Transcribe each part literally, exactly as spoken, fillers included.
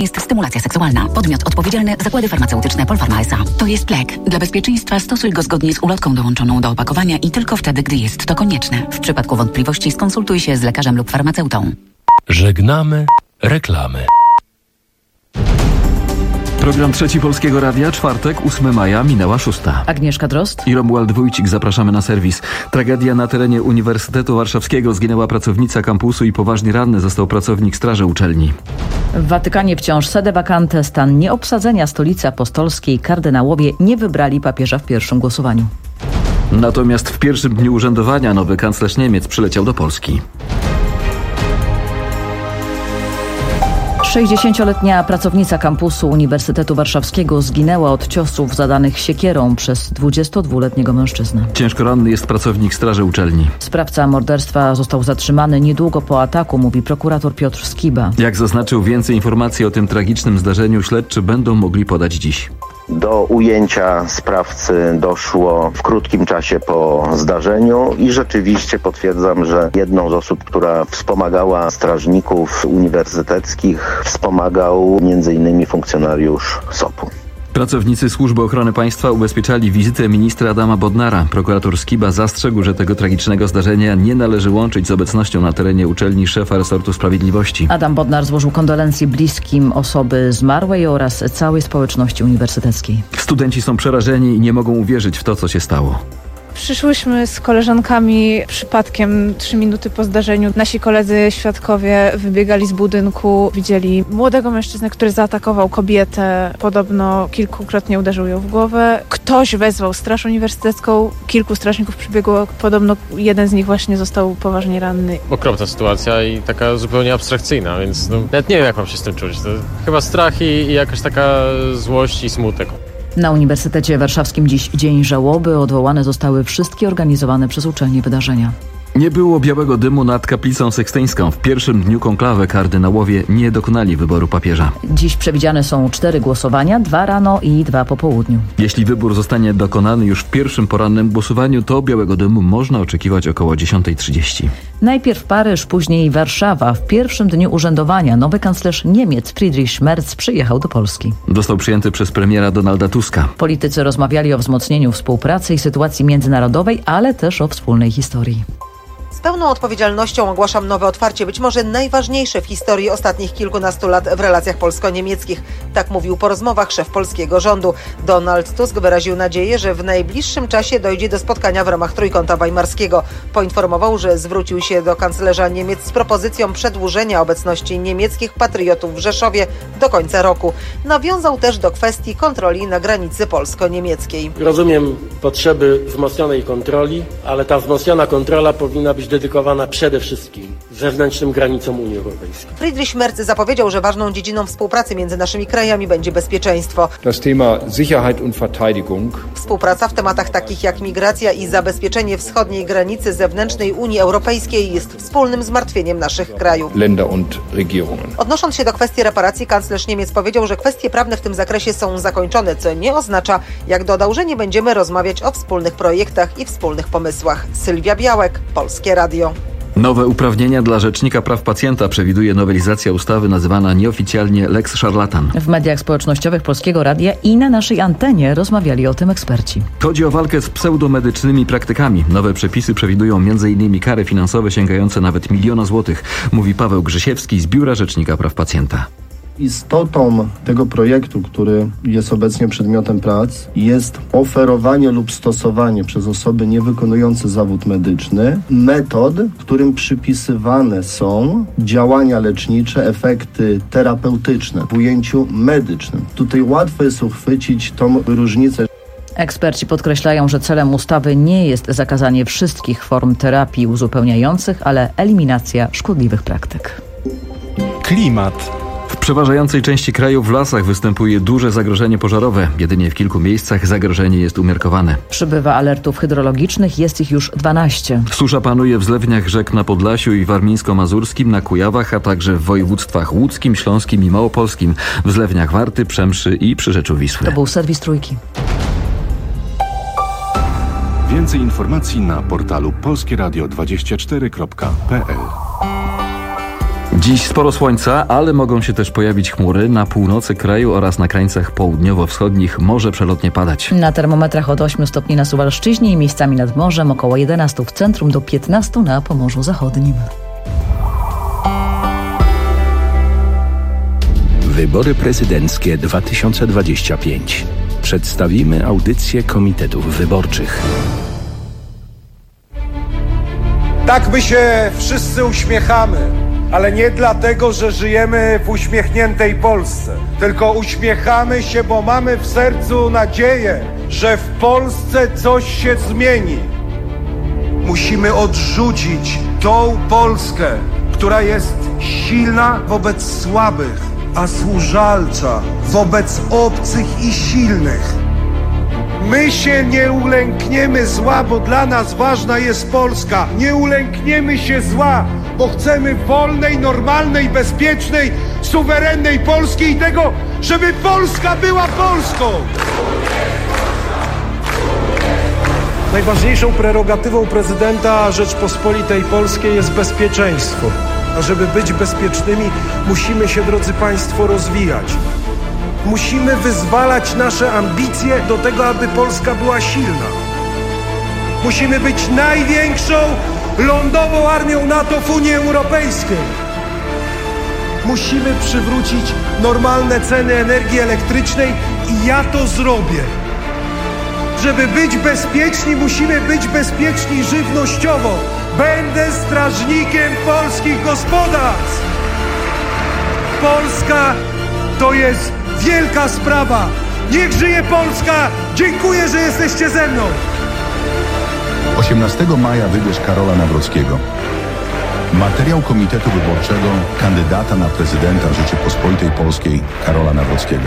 jest stymulacja seksualna. Podmiot odpowiedzialny Zakłady Farmaceutyczne Polpharma S A. To jest lek. Dla bezpieczeństwa stosuj go zgodnie z ulotką dołączoną do opakowania i tylko wtedy, gdy jest to konieczne. W przypadku wątpliwości skonsultuj się z lekarzem lub farmaceutą. Żegnamy reklamy. Program Trzeci Polskiego Radia, czwartek, ósmego maja, minęła szósta. Agnieszka Drozd i Romuald Wójcik, zapraszamy na serwis. Tragedia na terenie Uniwersytetu Warszawskiego. Zginęła pracownica kampusu i poważnie ranny został pracownik straży uczelni. W Watykanie wciąż sede vacante, stan nieobsadzenia stolicy apostolskiej. Kardynałowie nie wybrali papieża w pierwszym głosowaniu. Natomiast w pierwszym dniu urzędowania nowy kanclerz Niemiec przyleciał do Polski. sześćdziesięcioletnia pracownica kampusu Uniwersytetu Warszawskiego zginęła od ciosów zadanych siekierą przez dwudziestodwuletniego mężczyznę. Ciężko ranny jest pracownik straży uczelni. Sprawca morderstwa został zatrzymany niedługo po ataku, mówi prokurator Piotr Skiba. Jak zaznaczył, więcej informacji o tym tragicznym zdarzeniu śledczy będą mogli podać dziś. Do ujęcia sprawcy doszło w krótkim czasie po zdarzeniu i rzeczywiście potwierdzam, że jedną z osób, która wspomagała strażników uniwersyteckich, wspomagał między innymi funkcjonariusz S O P-u. Pracownicy Służby Ochrony Państwa ubezpieczali wizytę ministra Adama Bodnara. Prokurator Skiba zastrzegł, że tego tragicznego zdarzenia nie należy łączyć z obecnością na terenie uczelni szefa resortu sprawiedliwości. Adam Bodnar złożył kondolencje bliskim osoby zmarłej oraz całej społeczności uniwersyteckiej. Studenci są przerażeni i nie mogą uwierzyć w to, co się stało. Przyszłyśmy z koleżankami przypadkiem trzy minuty po zdarzeniu. Nasi koledzy świadkowie wybiegali z budynku, widzieli młodego mężczyznę, który zaatakował kobietę. Podobno kilkukrotnie uderzył ją w głowę. Ktoś wezwał straż uniwersytecką, kilku strażników przybiegło. Podobno jeden z nich właśnie został poważnie ranny. Okropna sytuacja i taka zupełnie abstrakcyjna, więc no, nawet nie wiem, jak mam się z tym czuć. To chyba strach i, i jakaś taka złość i smutek. Na Uniwersytecie Warszawskim dziś dzień żałoby. Odwołane zostały wszystkie organizowane przez uczelnię wydarzenia. Nie było białego dymu nad kaplicą sekstyńską. W pierwszym dniu konklawy kardynałowie nie dokonali wyboru papieża. Dziś przewidziane są cztery głosowania, dwa rano i dwa po południu. Jeśli wybór zostanie dokonany już w pierwszym porannym głosowaniu, to białego dymu można oczekiwać około dziesiąta trzydzieści. Najpierw Paryż, później Warszawa. W pierwszym dniu urzędowania nowy kanclerz Niemiec Friedrich Merz przyjechał do Polski. Został przyjęty przez premiera Donalda Tuska. Politycy rozmawiali o wzmocnieniu współpracy i sytuacji międzynarodowej, ale też o wspólnej historii. Z pełną odpowiedzialnością ogłaszam nowe otwarcie, być może najważniejsze w historii ostatnich kilkunastu lat w relacjach polsko-niemieckich. Tak mówił po rozmowach szef polskiego rządu. Donald Tusk wyraził nadzieję, że w najbliższym czasie dojdzie do spotkania w ramach Trójkąta Weimarskiego. Poinformował, że zwrócił się do kanclerza Niemiec z propozycją przedłużenia obecności niemieckich patriotów w Rzeszowie do końca roku. Nawiązał też do kwestii kontroli na granicy polsko-niemieckiej. Rozumiem potrzeby wzmocnionej kontroli, ale ta wzmocniona kontrola powinna być dedykowana przede wszystkim zewnętrznym granicom Unii Europejskiej. Friedrich Merz zapowiedział, że ważną dziedziną współpracy między naszymi krajami będzie bezpieczeństwo. Das Thema Sicherheit und Verteidigung. Współpraca w tematach takich jak migracja i zabezpieczenie wschodniej granicy zewnętrznej Unii Europejskiej jest wspólnym zmartwieniem naszych krajów. Länder und Regierungen. Odnosząc się do kwestii reparacji, kanclerz Niemiec powiedział, że kwestie prawne w tym zakresie są zakończone, co nie oznacza, jak dodał, że nie będziemy rozmawiać o wspólnych projektach i wspólnych pomysłach. Sylwia Białek, Polskie Radio. Nowe uprawnienia dla Rzecznika Praw Pacjenta przewiduje nowelizacja ustawy nazywana nieoficjalnie Lex Szarlatan. W mediach społecznościowych Polskiego Radia i na naszej antenie rozmawiali o tym eksperci. Chodzi o walkę z pseudomedycznymi praktykami. Nowe przepisy przewidują między innymi kary finansowe sięgające nawet miliona złotych, mówi Paweł Grzesiewski z Biura Rzecznika Praw Pacjenta. Istotą tego projektu, który jest obecnie przedmiotem prac, jest oferowanie lub stosowanie przez osoby niewykonujące zawód medyczny metod, którym przypisywane są działania lecznicze, efekty terapeutyczne w ujęciu medycznym. Tutaj łatwo jest uchwycić tą różnicę. Eksperci podkreślają, że celem ustawy nie jest zakazanie wszystkich form terapii uzupełniających, ale eliminacja szkodliwych praktyk. Klimat. W przeważającej części kraju w lasach występuje duże zagrożenie pożarowe. Jedynie w kilku miejscach zagrożenie jest umiarkowane. Przybywa alertów hydrologicznych, jest ich już dwanaście. Susza panuje w zlewniach rzek na Podlasiu i warmińsko-mazurskim, na Kujawach, a także w województwach łódzkim, śląskim i małopolskim, w zlewniach Warty, Przemszy i Przyrzeczu Wisły. To był serwis Trójki. Więcej informacji na portalu polskieradio dwadzieścia cztery kropka p l. Dziś sporo słońca, ale mogą się też pojawić chmury. Na północy kraju oraz na krańcach południowo-wschodnich może przelotnie padać. Na termometrach od ośmiu stopni na Suwalszczyźnie i miejscami nad morzem, około jedenastu w centrum do piętnastu na Pomorzu Zachodnim. Wybory prezydenckie dwa tysiące dwadzieścia pięć. Przedstawimy audycję komitetów wyborczych. Tak my się wszyscy uśmiechamy, ale nie dlatego, że żyjemy w uśmiechniętej Polsce, tylko uśmiechamy się, bo mamy w sercu nadzieję, że w Polsce coś się zmieni. Musimy odrzucić tą Polskę, która jest silna wobec słabych, a służalcza wobec obcych i silnych. My się nie ulękniemy zła, bo dla nas ważna jest Polska. Nie ulękniemy się zła, bo chcemy wolnej, normalnej, bezpiecznej, suwerennej Polski i tego, żeby Polska była Polską. Najważniejszą prerogatywą prezydenta Rzeczpospolitej Polskiej jest bezpieczeństwo. A żeby być bezpiecznymi, musimy się, drodzy Państwo, rozwijać. Musimy wyzwalać nasze ambicje do tego, aby Polska była silna. Musimy być największą lądową armią NATO w Unii Europejskiej. Musimy przywrócić normalne ceny energii elektrycznej i ja to zrobię. Żeby być bezpieczni, musimy być bezpieczni żywnościowo. Będę strażnikiem polskich gospodarstw. Polska to jest wielka sprawa. Niech żyje Polska! Dziękuję, że jesteście ze mną. osiemnastego maja wybierz Karola Nawrockiego. Materiał Komitetu Wyborczego kandydata na prezydenta Rzeczypospolitej Polskiej Karola Nawrockiego.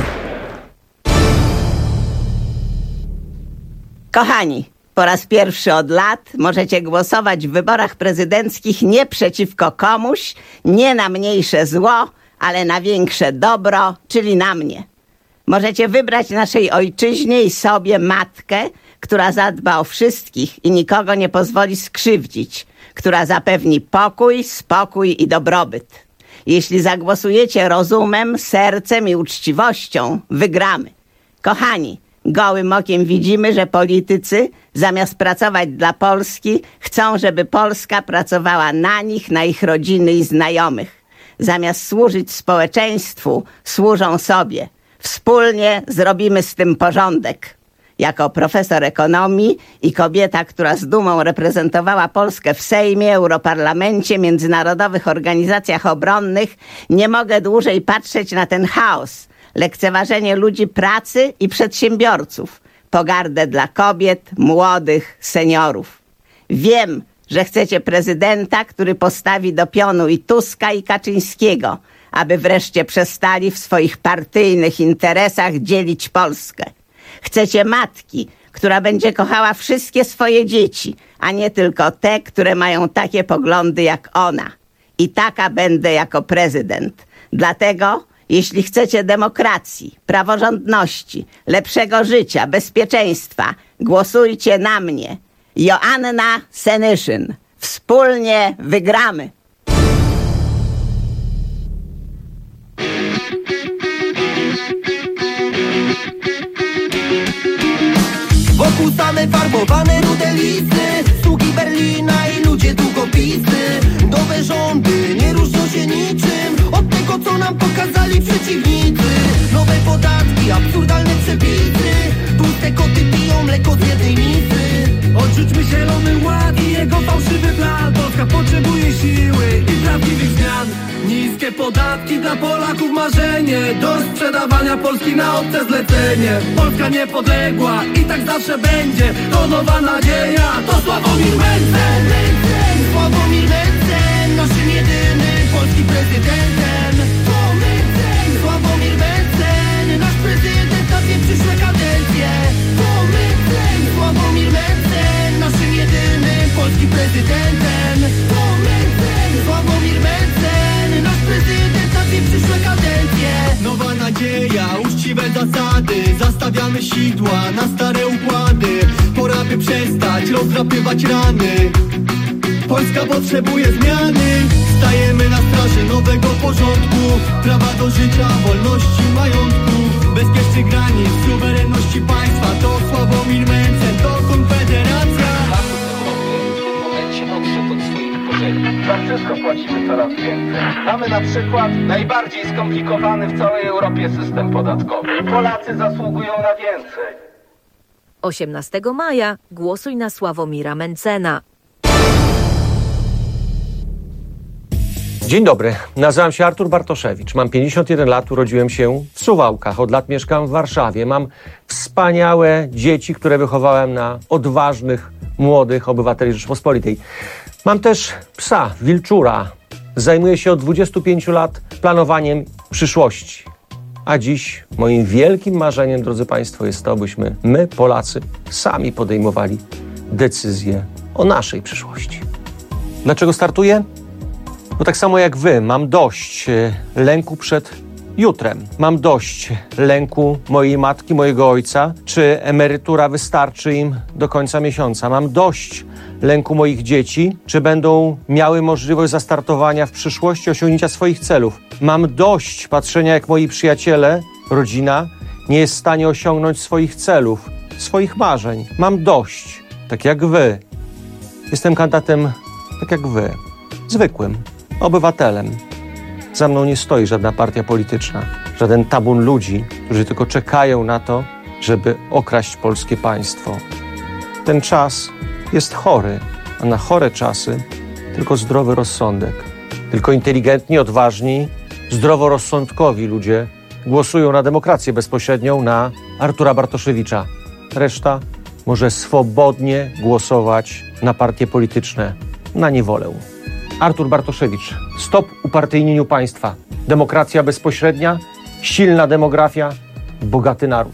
Kochani, po raz pierwszy od lat możecie głosować w wyborach prezydenckich nie przeciwko komuś, nie na mniejsze zło, ale na większe dobro, czyli na mnie. Możecie wybrać naszej ojczyźnie i sobie matkę, która zadba o wszystkich i nikogo nie pozwoli skrzywdzić, która zapewni pokój, spokój i dobrobyt. Jeśli zagłosujecie rozumem, sercem i uczciwością, wygramy. Kochani, gołym okiem widzimy, że politycy, zamiast pracować dla Polski, chcą, żeby Polska pracowała na nich, na ich rodziny i znajomych. Zamiast służyć społeczeństwu, służą sobie. Wspólnie zrobimy z tym porządek. Jako profesor ekonomii i kobieta, która z dumą reprezentowała Polskę w Sejmie, Europarlamencie, międzynarodowych organizacjach obronnych, nie mogę dłużej patrzeć na ten chaos, lekceważenie ludzi pracy i przedsiębiorców, pogardę dla kobiet, młodych, seniorów. Wiem, że chcecie prezydenta, który postawi do pionu i Tuska, i Kaczyńskiego, aby wreszcie przestali w swoich partyjnych interesach dzielić Polskę. Chcecie matki, która będzie kochała wszystkie swoje dzieci, a nie tylko te, które mają takie poglądy jak ona. I taka będę jako prezydent. Dlatego, jeśli chcecie demokracji, praworządności, lepszego życia, bezpieczeństwa, głosujcie na mnie. Joanna Senyszyn. Wspólnie wygramy. Wokół same farbowane rude listy, sługi Berlina i ludzie długopisy. Nowe rządy nie różnią się niczym od tego, co nam pokazali przeciwnicy. Nowe podatki, absurdalne przepisy, tłuste koty piją mleko z jednej misy. Odrzućmy zielony ład i jego fałszywy plan. Polska potrzebuje siły i prawdziwych zmian. Niskie podatki dla Polaków marzenie, dość sprzedawania Polski na obce zlecenie. Polska niepodległa i tak zawsze będzie, to nowa nadzieja, to Sławomir Mencen. Sławomir Mencen, naszym jedynym polskim prezydentem. To Mencen, Sławomir Mencen, nasz prezydent na dwie przyszłe kadencje. To Mencen, Sławomir Mencen, naszym jedynym polskim prezydentem. To Mencen, Sławomir Mencen, nasz prezydent na dwie przyszłe kadencje. Nowa nadzieja, uczciwe zasady, zastawiamy sidła na stare układy. Pora by przestać rozdrapywać rany. Polska potrzebuje zmiany. Stajemy na straży nowego porządku, prawa do życia, wolności, majątku, bezpiecznych granic, suwerenności państwa. To Sławomir Mencen, to Konfederacja. Za wszystko płacimy coraz więcej. Mamy na przykład najbardziej skomplikowany w całej Europie system podatkowy. Polacy zasługują na więcej. osiemnastego maja głosuj na Sławomira Mencena. Dzień dobry, nazywam się Artur Bartoszewicz, mam pięćdziesiąt jeden lat, urodziłem się w Suwałkach, od lat mieszkam w Warszawie. Mam wspaniałe dzieci, które wychowałem na odważnych, młodych obywateli Rzeczypospolitej. Mam też psa, wilczura. Zajmuję się od dwudziestu pięciu lat planowaniem przyszłości. A dziś moim wielkim marzeniem, drodzy Państwo, jest to, byśmy my, Polacy, sami podejmowali decyzje o naszej przyszłości. Dlaczego startuję? Bo tak samo jak wy, mam dość lęku przed jutrem. Mam dość lęku mojej matki, mojego ojca, czy emerytura wystarczy im do końca miesiąca. Mam dość lęku moich dzieci, czy będą miały możliwość zastartowania w przyszłości, osiągnięcia swoich celów. Mam dość patrzenia, jak moi przyjaciele, rodzina nie jest w stanie osiągnąć swoich celów, swoich marzeń. Mam dość, tak jak wy. Jestem kandydatem, tak jak wy, zwykłym obywatelem. Za mną nie stoi żadna partia polityczna, żaden tabun ludzi, którzy tylko czekają na to, żeby okraść polskie państwo. Ten czas jest chory, a na chore czasy tylko zdrowy rozsądek. Tylko inteligentni, odważni, zdroworozsądkowi ludzie głosują na demokrację bezpośrednią, na Artura Bartoszewicza. Reszta może swobodnie głosować na partie polityczne, na niewolę. Artur Bartoszewicz. Stop upartyjnieniu państwa. Demokracja bezpośrednia, silna demografia, bogaty naród.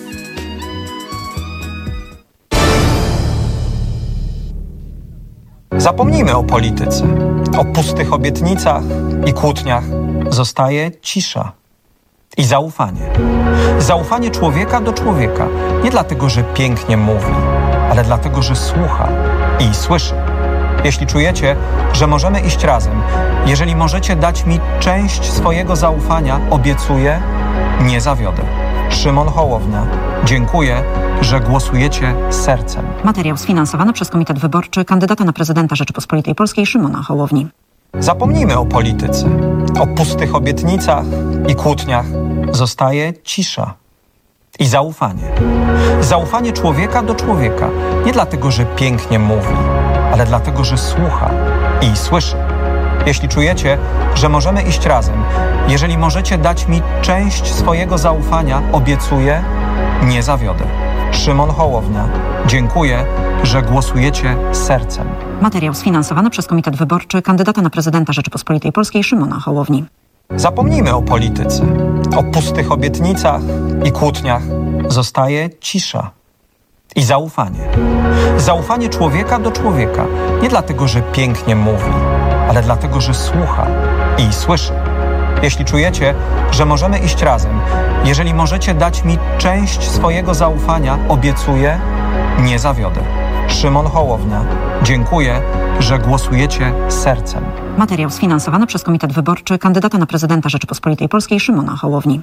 Zapomnijmy o polityce, o pustych obietnicach i kłótniach. Zostaje cisza i zaufanie. Zaufanie człowieka do człowieka. Nie dlatego, że pięknie mówi, ale dlatego, że słucha i słyszy. Jeśli czujecie, że możemy iść razem, jeżeli możecie dać mi część swojego zaufania, obiecuję, nie zawiodę. Szymon Hołownia. Dziękuję, że głosujecie sercem. Materiał sfinansowany przez Komitet Wyborczy kandydata na prezydenta Rzeczypospolitej Polskiej Szymona Hołowni. Zapomnijmy o polityce, o pustych obietnicach i kłótniach. Zostaje cisza i zaufanie. Zaufanie człowieka do człowieka. Nie dlatego, że pięknie mówi, ale dlatego, że słucha i słyszy. Jeśli czujecie, że możemy iść razem, jeżeli możecie dać mi część swojego zaufania, obiecuję, nie zawiodę. Szymon Hołownia. Dziękuję, że głosujecie sercem. Materiał sfinansowany przez Komitet Wyborczy kandydata na prezydenta Rzeczypospolitej Polskiej Szymona Hołowni. Zapomnijmy o polityce, o pustych obietnicach i kłótniach. Zostaje cisza i zaufanie. Zaufanie człowieka do człowieka. Nie dlatego, że pięknie mówi, ale dlatego, że słucha i słyszy. Jeśli czujecie, że możemy iść razem, jeżeli możecie dać mi część swojego zaufania, obiecuję, nie zawiodę. Szymon Hołownia. Dziękuję, że głosujecie sercem. Materiał sfinansowany przez Komitet Wyborczy kandydata na prezydenta Rzeczypospolitej Polskiej Szymona Hołowni.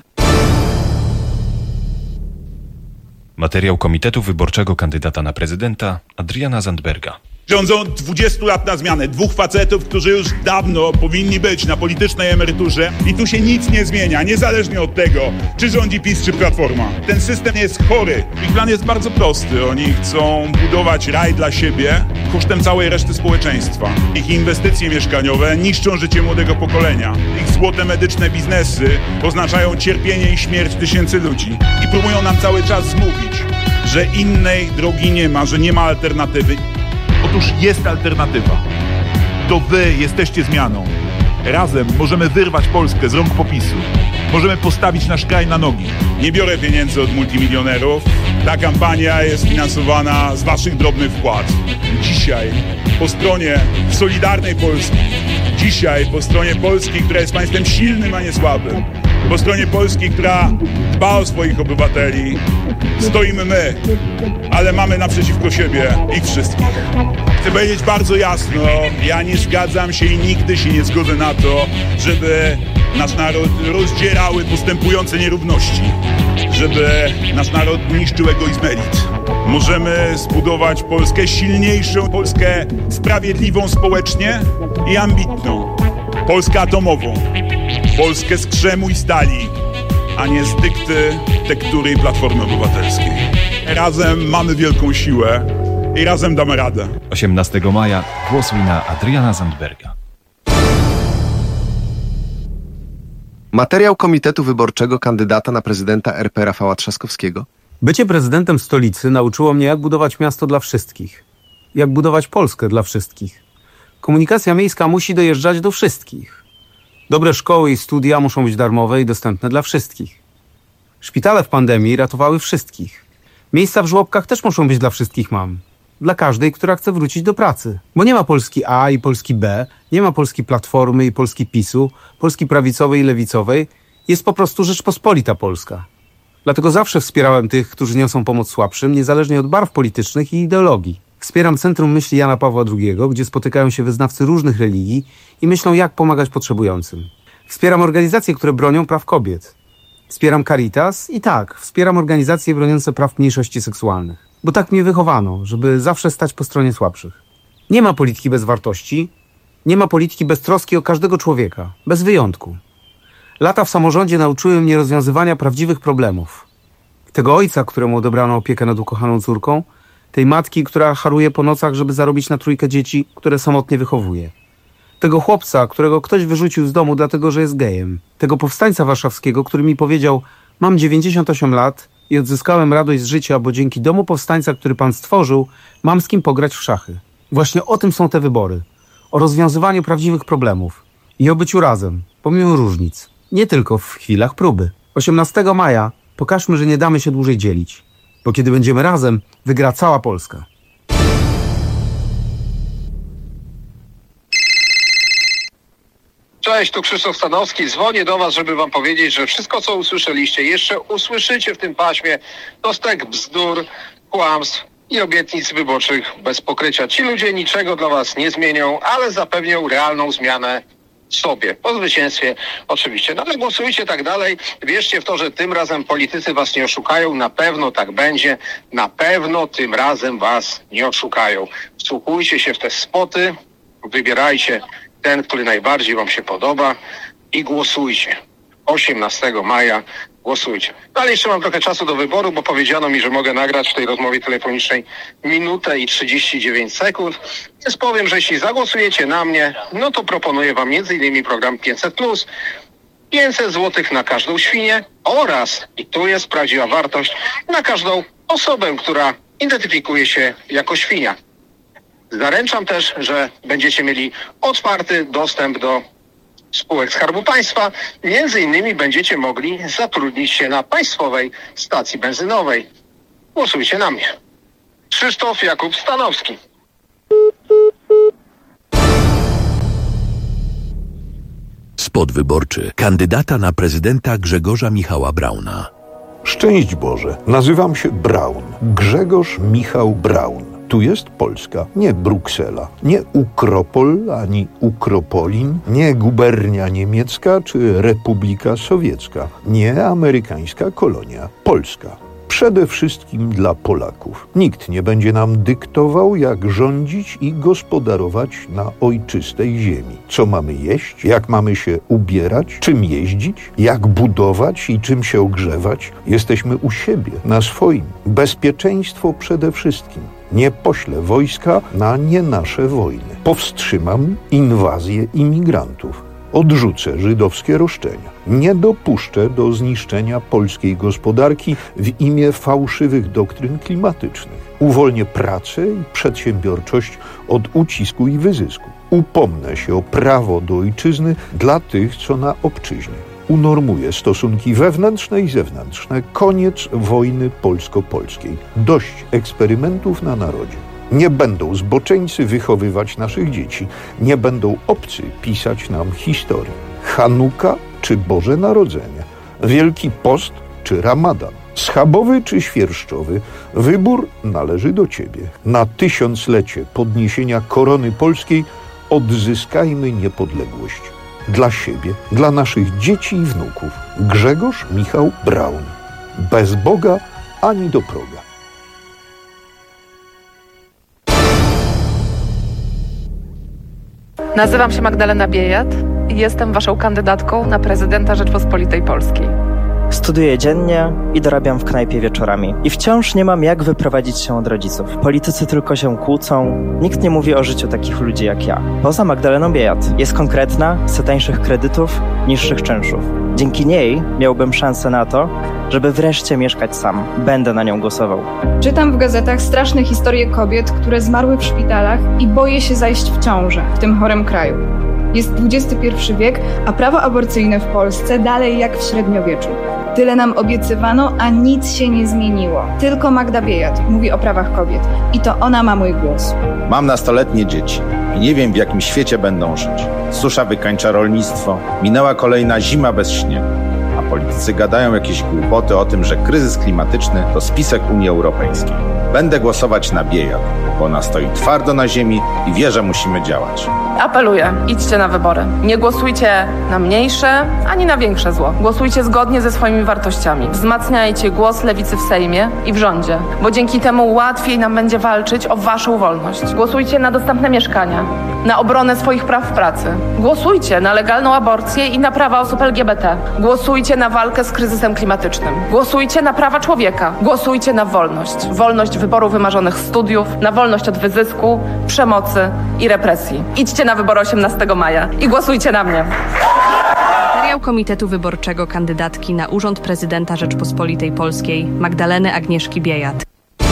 Materiał Komitetu Wyborczego kandydata na prezydenta Adriana Zandberga. Rządzą dwudziestu lat na zmianę. Dwóch facetów, którzy już dawno powinni być na politycznej emeryturze i tu się nic nie zmienia, niezależnie od tego, czy rządzi PiS, czy Platforma. Ten system jest chory. Ich plan jest bardzo prosty. Oni chcą budować raj dla siebie kosztem całej reszty społeczeństwa. Ich inwestycje mieszkaniowe niszczą życie młodego pokolenia. Ich złote medyczne biznesy oznaczają cierpienie i śmierć tysięcy ludzi. I próbują nam cały czas zmówić, że innej drogi nie ma, że nie ma alternatywy. Otóż jest alternatywa. To wy jesteście zmianą. Razem możemy wyrwać Polskę z rąk PiSu. Możemy postawić nasz kraj na nogi. Nie biorę pieniędzy od multimilionerów. Ta kampania jest finansowana z waszych drobnych wpłat. Dzisiaj po stronie Solidarnej Polski, dzisiaj po stronie Polski, która jest państwem silnym, a nie słabym, Po stronie Polski, która dba o swoich obywateli, stoimy my, ale mamy naprzeciwko siebie ich wszystkich. Chcę powiedzieć bardzo jasno, ja nie zgadzam się i nigdy się nie zgodzę na to, żeby nasz naród rozdzierały postępujące nierówności, żeby nasz naród niszczył egoizm elit. Możemy zbudować Polskę silniejszą, Polskę sprawiedliwą społecznie i ambitną. Polskę atomową, Polskę z krzemu i stali, a nie z dykty tektury i Platformy Obywatelskiej. Razem mamy wielką siłę i razem damy radę. osiemnastego maja głosuj na Adriana Zandberga. Materiał Komitetu Wyborczego kandydata na prezydenta R P Rafała Trzaskowskiego. Bycie prezydentem stolicy nauczyło mnie, jak budować miasto dla wszystkich. Jak budować Polskę dla wszystkich. Komunikacja miejska musi dojeżdżać do wszystkich. Dobre szkoły i studia muszą być darmowe i dostępne dla wszystkich. Szpitale w pandemii ratowały wszystkich. Miejsca w żłobkach też muszą być dla wszystkich mam. Dla każdej, która chce wrócić do pracy. Bo nie ma Polski A i Polski B, nie ma Polski Platformy i Polski PiSu, Polski prawicowej i lewicowej. Jest po prostu Rzeczpospolita Polska. Dlatego zawsze wspierałem tych, którzy niosą pomoc słabszym, niezależnie od barw politycznych i ideologii. Wspieram Centrum Myśli Jana Pawła drugiego, gdzie spotykają się wyznawcy różnych religii i myślą, jak pomagać potrzebującym. Wspieram organizacje, które bronią praw kobiet. Wspieram Caritas i tak, wspieram organizacje broniące praw mniejszości seksualnych. Bo tak mnie wychowano, żeby zawsze stać po stronie słabszych. Nie ma polityki bez wartości, nie ma polityki bez troski o każdego człowieka, bez wyjątku. Lata w samorządzie nauczyły mnie rozwiązywania prawdziwych problemów. Tego ojca, któremu odebrano opiekę nad ukochaną córką, tej matki, która haruje po nocach, żeby zarobić na trójkę dzieci, które samotnie wychowuje. Tego chłopca, którego ktoś wyrzucił z domu dlatego, że jest gejem. Tego powstańca warszawskiego, który mi powiedział: mam dziewięćdziesiąt osiem lat i odzyskałem radość z życia, bo dzięki domu powstańca, który pan stworzył, mam z kim pograć w szachy. Właśnie o tym są te wybory. O rozwiązywaniu prawdziwych problemów. I o byciu razem, pomimo różnic. Nie tylko w chwilach próby. osiemnastego maja pokażmy, że nie damy się dłużej dzielić. Bo kiedy będziemy razem, wygra cała Polska. Cześć, tu Krzysztof Stanowski. Dzwonię do was, żeby wam powiedzieć, że wszystko, co usłyszeliście, jeszcze usłyszycie w tym paśmie, to stek bzdur, kłamstw i obietnic wyborczych bez pokrycia. Ci ludzie niczego dla was nie zmienią, ale zapewnią realną zmianę sobie. Po zwycięstwie oczywiście. No ale głosujcie tak dalej. Wierzcie w to, że tym razem politycy was nie oszukają. Na pewno tak będzie. Na pewno tym razem was nie oszukają. Wsłuchujcie się w te spoty. Wybierajcie ten, który najbardziej wam się podoba i głosujcie. osiemnastego maja głosujcie. No ale jeszcze mam trochę czasu do wyboru, bo powiedziano mi, że mogę nagrać w tej rozmowie telefonicznej minutę i trzydzieści dziewięć sekund. Więc powiem, że jeśli zagłosujecie na mnie, no to proponuję wam między innymi program pięćset plus, pięćset złotych na każdą świnię oraz, i tu jest prawdziwa wartość, na każdą osobę, która identyfikuje się jako świnia. Zaręczam też, że będziecie mieli otwarty dostęp do spółek Skarbu Państwa. Między innymi będziecie mogli zatrudnić się na państwowej stacji benzynowej. Głosujcie na mnie. Krzysztof Jakub Stanowski. Spot wyborczy kandydata na prezydenta Grzegorza Michała Brauna. Szczęść Boże, nazywam się Braun. Grzegorz Michał Braun. Tu jest Polska, nie Bruksela, nie Ukropol ani Ukropolin, nie gubernia niemiecka czy Republika Sowiecka, nie amerykańska kolonia. Polska. Przede wszystkim dla Polaków. Nikt nie będzie nam dyktował, jak rządzić i gospodarować na ojczystej ziemi. Co mamy jeść, jak mamy się ubierać, czym jeździć, jak budować i czym się ogrzewać. Jesteśmy u siebie, na swoim. Bezpieczeństwo przede wszystkim. Nie poślę wojska na nie nasze wojny. Powstrzymam inwazję imigrantów. Odrzucę żydowskie roszczenia. Nie dopuszczę do zniszczenia polskiej gospodarki w imię fałszywych doktryn klimatycznych. Uwolnię pracę i przedsiębiorczość od ucisku i wyzysku. Upomnę się o prawo do ojczyzny dla tych, co na obczyźnie. Unormuję stosunki wewnętrzne i zewnętrzne. Koniec wojny polsko-polskiej. Dość eksperymentów na narodzie. Nie będą zboczeńcy wychowywać naszych dzieci. Nie będą obcy pisać nam historii. Chanuka czy Boże Narodzenie Wielki Post czy Ramadan? Schabowy czy świerszczowy? Wybór należy do ciebie. Na tysiąclecie podniesienia korony polskiej odzyskajmy niepodległość. Dla siebie, dla naszych dzieci i wnuków. Grzegorz Michał Braun. Bez Boga ani do proga. Nazywam się Magdalena Biejat i jestem waszą kandydatką na prezydenta Rzeczpospolitej Polskiej. Studiuję dziennie i dorabiam w knajpie wieczorami. I wciąż nie mam jak wyprowadzić się od rodziców. Politycy tylko się kłócą. Nikt nie mówi o życiu takich ludzi jak ja. Poza Magdaleną Biejat. Jest konkretna, chce tańszych kredytów, niższych czynszów. Dzięki niej miałbym szansę na to, żeby wreszcie mieszkać sam. Będę na nią głosował. Czytam w gazetach straszne historie kobiet, które zmarły w szpitalach i boję się zajść w ciążę w tym chorym kraju. Jest dwudziesty pierwszy wiek, a prawo aborcyjne w Polsce dalej jak w średniowieczu. Tyle nam obiecywano, a nic się nie zmieniło. Tylko Magda Biejat mówi o prawach kobiet. I to ona ma mój głos. Mam nastoletnie dzieci i nie wiem, w jakim świecie będą żyć. Susza wykańcza rolnictwo, minęła kolejna zima bez śniegu. A politycy gadają jakieś głupoty o tym, że kryzys klimatyczny to spisek Unii Europejskiej. Będę głosować na Biejat, bo ona stoi twardo na ziemi i wie, że musimy działać. Apeluję, idźcie na wybory. Nie głosujcie na mniejsze, ani na większe zło. Głosujcie zgodnie ze swoimi wartościami. Wzmacniajcie głos lewicy w Sejmie i w rządzie, bo dzięki temu łatwiej nam będzie walczyć o waszą wolność. Głosujcie na dostępne mieszkania, na obronę swoich praw w pracy. Głosujcie na legalną aborcję i na prawa osób L G B T. Głosujcie na walkę z kryzysem klimatycznym. Głosujcie na prawa człowieka. Głosujcie na wolność. Wolność wyboru wymarzonych studiów, na wolność od wyzysku, przemocy i represji. Idźcie na wybory osiemnastego maja i głosujcie na mnie. Materiał Komitetu Wyborczego kandydatki na urząd prezydenta Rzeczpospolitej Polskiej Magdaleny Agnieszki Biejat.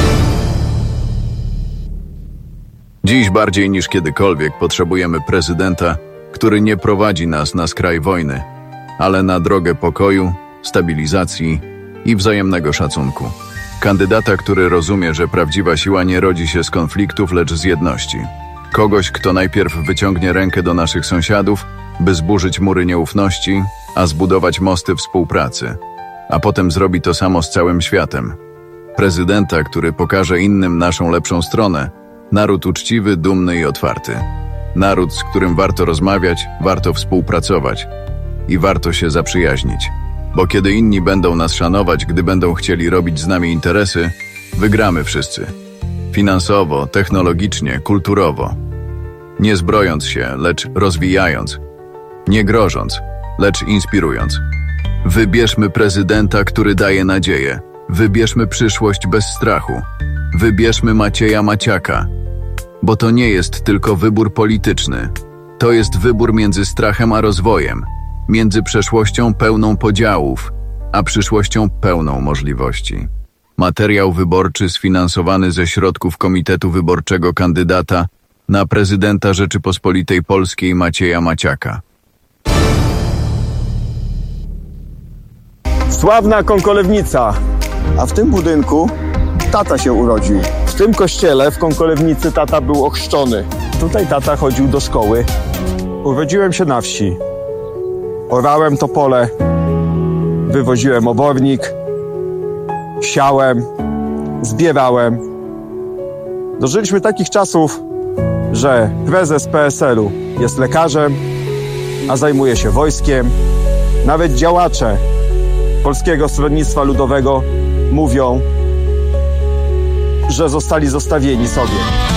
Dziś bardziej niż kiedykolwiek potrzebujemy prezydenta, który nie prowadzi nas na skraj wojny, ale na drogę pokoju, stabilizacji i wzajemnego szacunku. Kandydata, który rozumie, że prawdziwa siła nie rodzi się z konfliktów, lecz z jedności. Kogoś, kto najpierw wyciągnie rękę do naszych sąsiadów, by zburzyć mury nieufności, a zbudować mosty współpracy, a potem zrobi to samo z całym światem. Prezydenta, który pokaże innym naszą lepszą stronę, naród uczciwy, dumny i otwarty. Naród, z którym warto rozmawiać, warto współpracować i warto się zaprzyjaźnić. Bo kiedy inni będą nas szanować, gdy będą chcieli robić z nami interesy, wygramy wszyscy. Finansowo, technologicznie, kulturowo. Nie zbrojąc się, lecz rozwijając. Nie grożąc, lecz inspirując. Wybierzmy prezydenta, który daje nadzieję. Wybierzmy przyszłość bez strachu. Wybierzmy Macieja Maciaka. Bo to nie jest tylko wybór polityczny. To jest wybór między strachem a rozwojem. Między przeszłością pełną podziałów, a przyszłością pełną możliwości. Materiał wyborczy sfinansowany ze środków Komitetu Wyborczego kandydata na prezydenta Rzeczypospolitej Polskiej Macieja Maciaka. Sławna Kąkolewnica. A w tym budynku tata się urodził. W tym kościele w Kąkolewnicy tata był ochrzczony. Tutaj tata chodził do szkoły. Urodziłem się na wsi. Orałem to pole, wywoziłem obornik, siałem, zbierałem. Dożyliśmy takich czasów, że prezes P S L u jest lekarzem, a zajmuje się wojskiem. Nawet działacze Polskiego Stronnictwa Ludowego mówią, że zostali zostawieni sobie.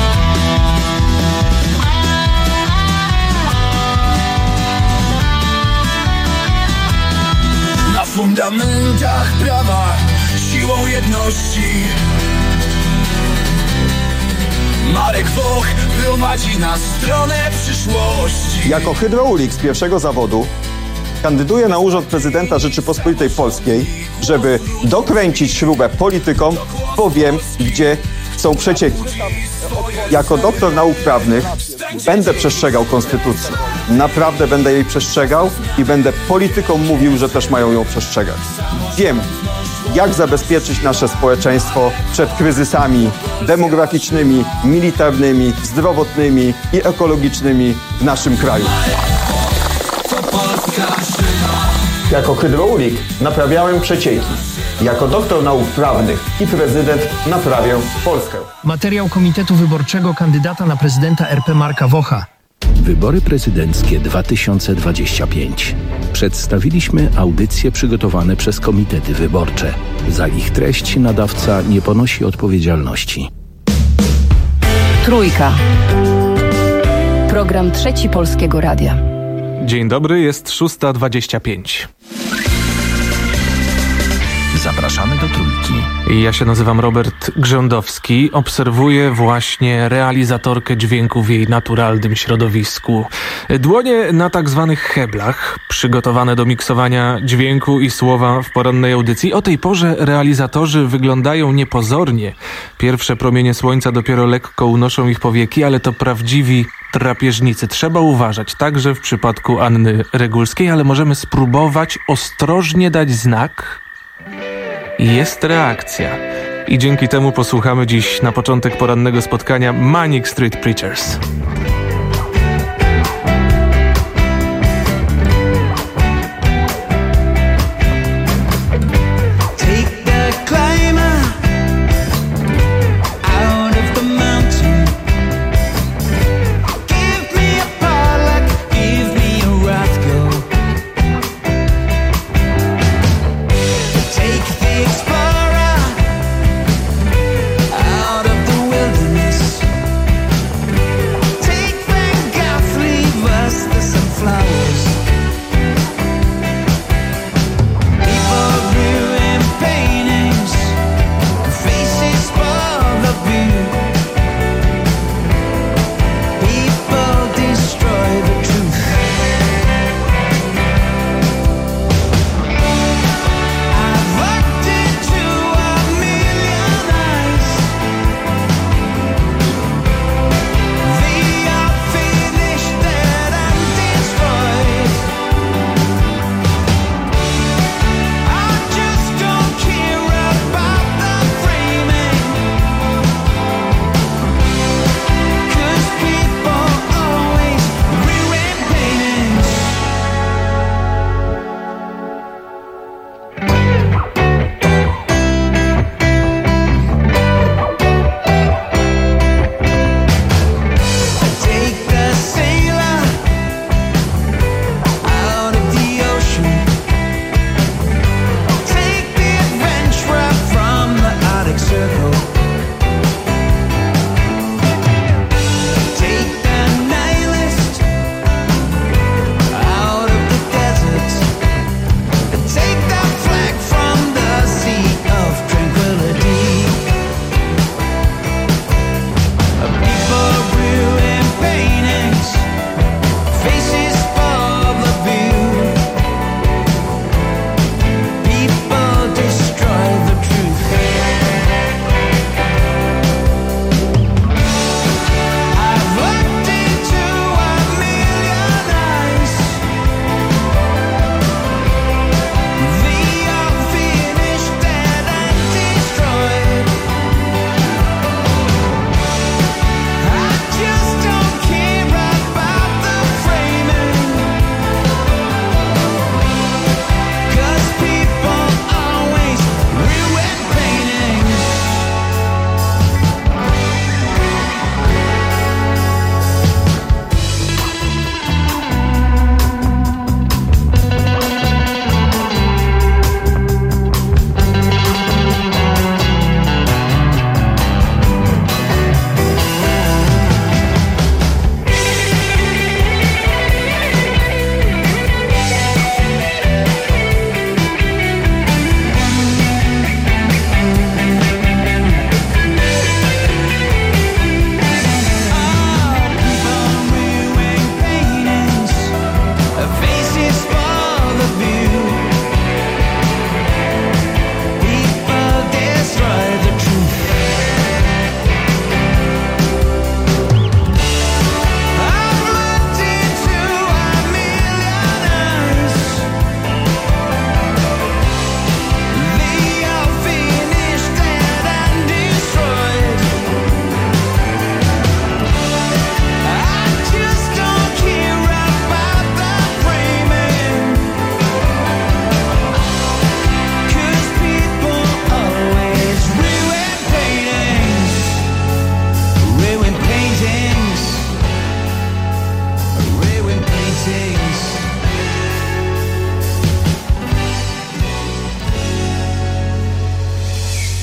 Na fundamentach prawa, siłą jedności Marek Woch prowadzi na stronę przyszłości. Jako hydraulik z pierwszego zawodu kandyduję na urząd prezydenta Rzeczypospolitej Polskiej, żeby dokręcić śrubę politykom, bo wiem, gdzie są przecieki. Jako doktor nauk prawnych będę przestrzegał konstytucji. Naprawdę będę jej przestrzegał i będę politykom mówił, że też mają ją przestrzegać. Wiem, jak zabezpieczyć nasze społeczeństwo przed kryzysami demograficznymi, militarnymi, zdrowotnymi i ekologicznymi w naszym kraju. To Polska żywa, Jako hydraulik naprawiałem przecieki. Jako doktor nauk prawnych i prezydent naprawię Polskę. Materiał Komitetu Wyborczego kandydata na prezydenta R P Marka Wocha. Wybory prezydenckie dwa tysiące dwadzieścia pięć. Przedstawiliśmy audycje przygotowane przez komitety wyborcze. Za ich treść nadawca nie ponosi odpowiedzialności. Trójka. Program Trzeci Polskiego Radia. Dzień dobry, jest szósta dwadzieścia pięć. Zapraszamy do Trójki. Ja się nazywam Robert Grzędowski. Obserwuję właśnie realizatorkę dźwięku w jej naturalnym środowisku. Dłonie na tak zwanych heblach, przygotowane do miksowania dźwięku i słowa w porannej audycji. O tej porze realizatorzy wyglądają niepozornie. Pierwsze promienie słońca dopiero lekko unoszą ich powieki, ale to prawdziwi drapieżnicy. Trzeba uważać, także w przypadku Anny Regulskiej, ale możemy spróbować ostrożnie dać znak. Jest reakcja. I dzięki temu posłuchamy dziś na początek porannego spotkania Manic Street Preachers. Out of the wilderness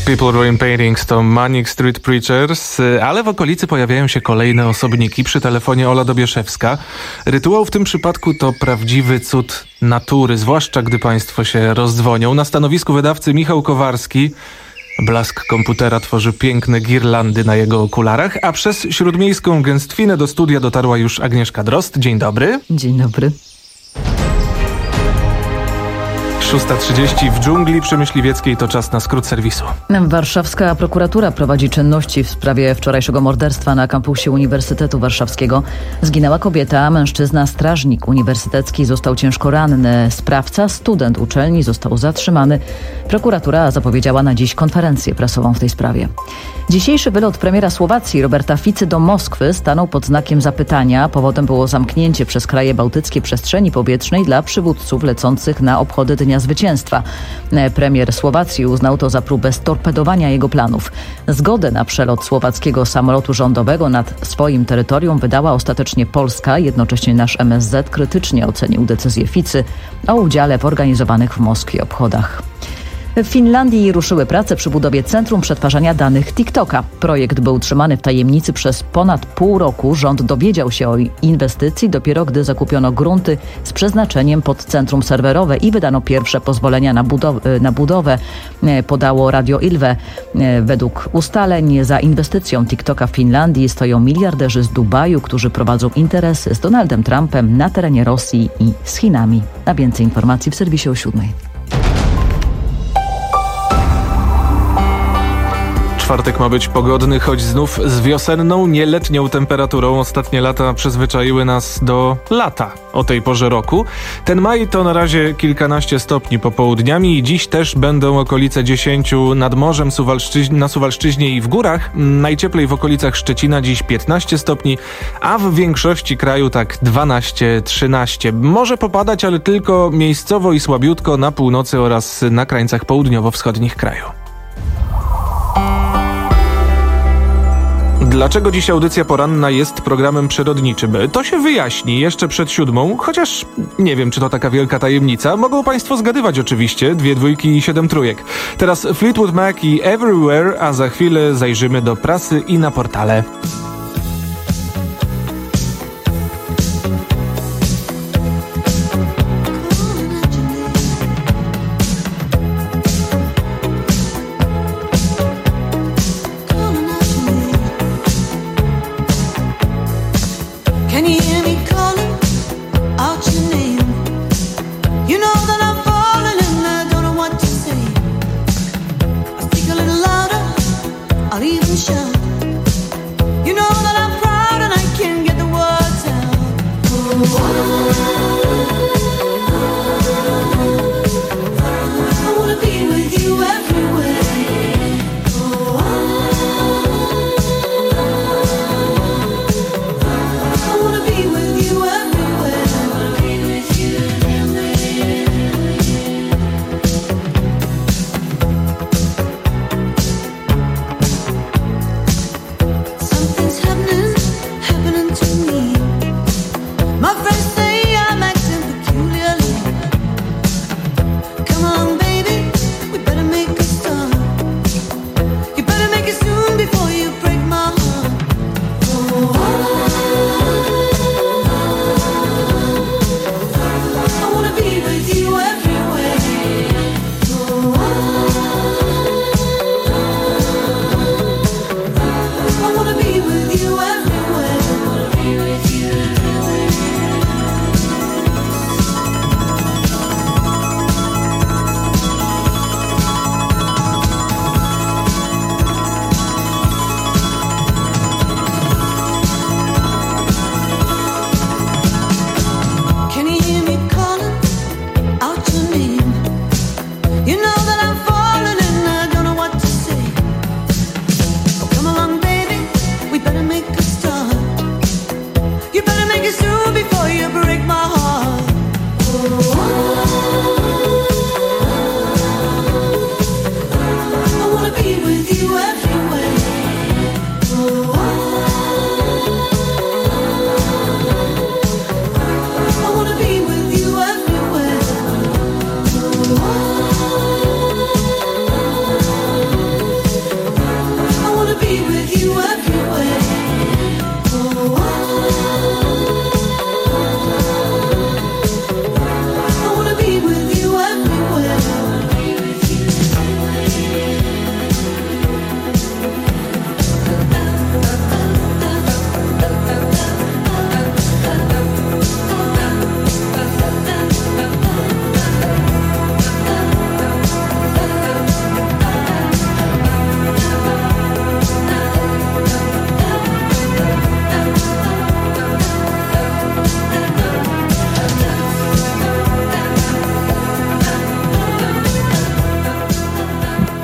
People Ruin Paintings to Manic Street Preachers, ale w okolicy pojawiają się kolejne osobniki. Przy telefonie Ola Dobieszewska. Rytuał w tym przypadku to prawdziwy cud natury, zwłaszcza gdy państwo się rozdzwonią. Na stanowisku wydawcy Michał Kowarski. Blask komputera tworzy piękne girlandy na jego okularach, a przez śródmiejską gęstwinę do studia dotarła już Agnieszka Drozd. Dzień dobry. Dzień dobry. szósta trzydzieści w dżungli przy Myśliwieckiej to czas na skrót serwisu. Warszawska prokuratura prowadzi czynności w sprawie wczorajszego morderstwa na kampusie Uniwersytetu Warszawskiego. Zginęła kobieta, a mężczyzna, strażnik uniwersytecki, został ciężko ranny. Sprawca, student uczelni, został zatrzymany. Prokuratura zapowiedziała na dziś konferencję prasową w tej sprawie. Dzisiejszy wylot premiera Słowacji Roberta Ficy do Moskwy stanął pod znakiem zapytania. Powodem było zamknięcie przez kraje bałtyckie przestrzeni powietrznej dla przywódców lecących na obchody Dnia Zwycięstwa. Premier Słowacji uznał to za próbę storpedowania jego planów. Zgodę na przelot słowackiego samolotu rządowego nad swoim terytorium wydała ostatecznie Polska. Jednocześnie nasz M S Z krytycznie ocenił decyzję Ficy o udziale w organizowanych w Moskwie obchodach. W Finlandii ruszyły prace przy budowie Centrum Przetwarzania Danych TikToka. Projekt był trzymany w tajemnicy przez ponad pół roku. Rząd dowiedział się o inwestycji dopiero gdy zakupiono grunty z przeznaczeniem pod centrum serwerowe i wydano pierwsze pozwolenia na, budow- na budowę, podało Radio Ilve. Według ustaleń za inwestycją TikToka w Finlandii stoją miliarderzy z Dubaju, którzy prowadzą interesy z Donaldem Trumpem na terenie Rosji i z Chinami. A więcej informacji w serwisie o siódmej. Czwartek ma być pogodny, choć znów z wiosenną, nie letnią temperaturą. Ostatnie lata przyzwyczaiły nas do lata o tej porze roku. Ten maj to na razie kilkanaście stopni popołudniami i dziś też będą okolice dziesięciu nad morzem Suwalszczyź- na Suwalszczyźnie i w górach. Najcieplej w okolicach Szczecina dziś piętnaście stopni, a w większości kraju tak dwanaście trzynaście. Może popadać, ale tylko miejscowo i słabiutko na północy oraz na krańcach południowo-wschodnich kraju. Dlaczego dziś audycja poranna jest programem przyrodniczym? To się wyjaśni jeszcze przed siódmą, chociaż nie wiem, czy to taka wielka tajemnica. Mogą państwo zgadywać oczywiście, dwie dwójki i siedem trójek. Teraz Fleetwood Mac i Everywhere, a za chwilę zajrzymy do prasy i na portale. You know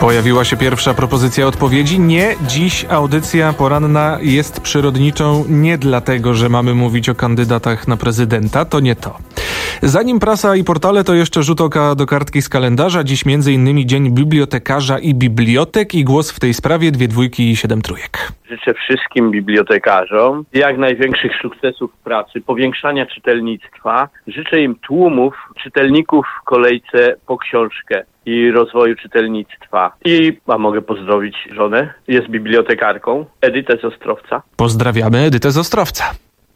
Pojawiła się pierwsza propozycja odpowiedzi. Nie, dziś audycja poranna jest przyrodniczą nie dlatego, że mamy mówić o kandydatach na prezydenta. To nie to. Zanim prasa i portale, to jeszcze rzut oka do kartki z kalendarza. Dziś między innymi Dzień Bibliotekarza i Bibliotek i głos w tej sprawie dwie dwójki i siedem trójek. Życzę wszystkim bibliotekarzom jak największych sukcesów w pracy, powiększania czytelnictwa. Życzę im tłumów czytelników w kolejce po książkę i rozwoju czytelnictwa. I, a mogę pozdrowić żonę, jest bibliotekarką, Edytę z Ostrowca. Pozdrawiamy Edytę z Ostrowca.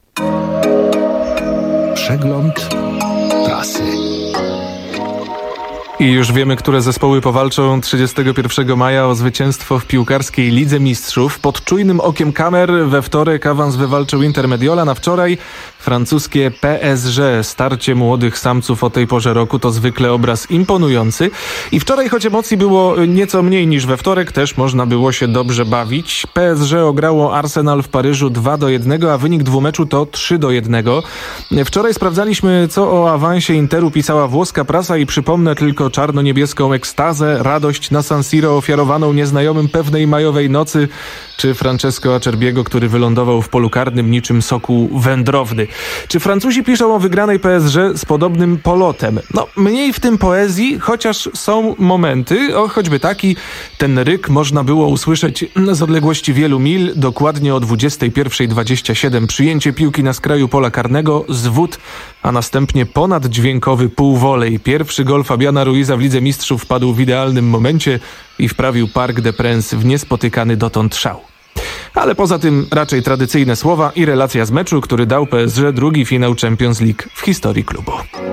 Przegląd prasy. I już wiemy, które zespoły powalczą trzydziestego pierwszego maja o zwycięstwo w piłkarskiej Lidze Mistrzów. Pod czujnym okiem kamer we wtorek awans wywalczył Inter Mediolan, a wczoraj francuskie P S G. Starcie młodych samców o tej porze roku to zwykle obraz imponujący. I wczoraj, choć emocji było nieco mniej niż we wtorek, też można było się dobrze bawić. P S G ograło Arsenal w Paryżu dwa do jednego, a wynik dwumeczu to trzy do jednego. Wczoraj sprawdzaliśmy, co o awansie Interu pisała włoska prasa i przypomnę tylko czarno-niebieską ekstazę, radość na San Siro ofiarowaną nieznajomym pewnej majowej nocy, czy Francesco Acerbiego, który wylądował w polu karnym niczym sokół wędrowny. Czy Francuzi piszą o wygranej P S G z podobnym polotem? No, mniej w tym poezji, chociaż są momenty, o choćby taki, ten ryk można było usłyszeć z odległości wielu mil, dokładnie o dwudziestej pierwszej dwadzieścia siedem. Przyjęcie piłki na skraju pola karnego, zwód, a następnie ponaddźwiękowy półwolej. Pierwszy gol Fabiana Ruiza w Lidze Mistrzów padł w idealnym momencie i wprawił Parc des Princes w niespotykany dotąd szał. Ale poza tym raczej tradycyjne słowa i relacja z meczu, który dał P S G drugi finał Champions League w historii klubu.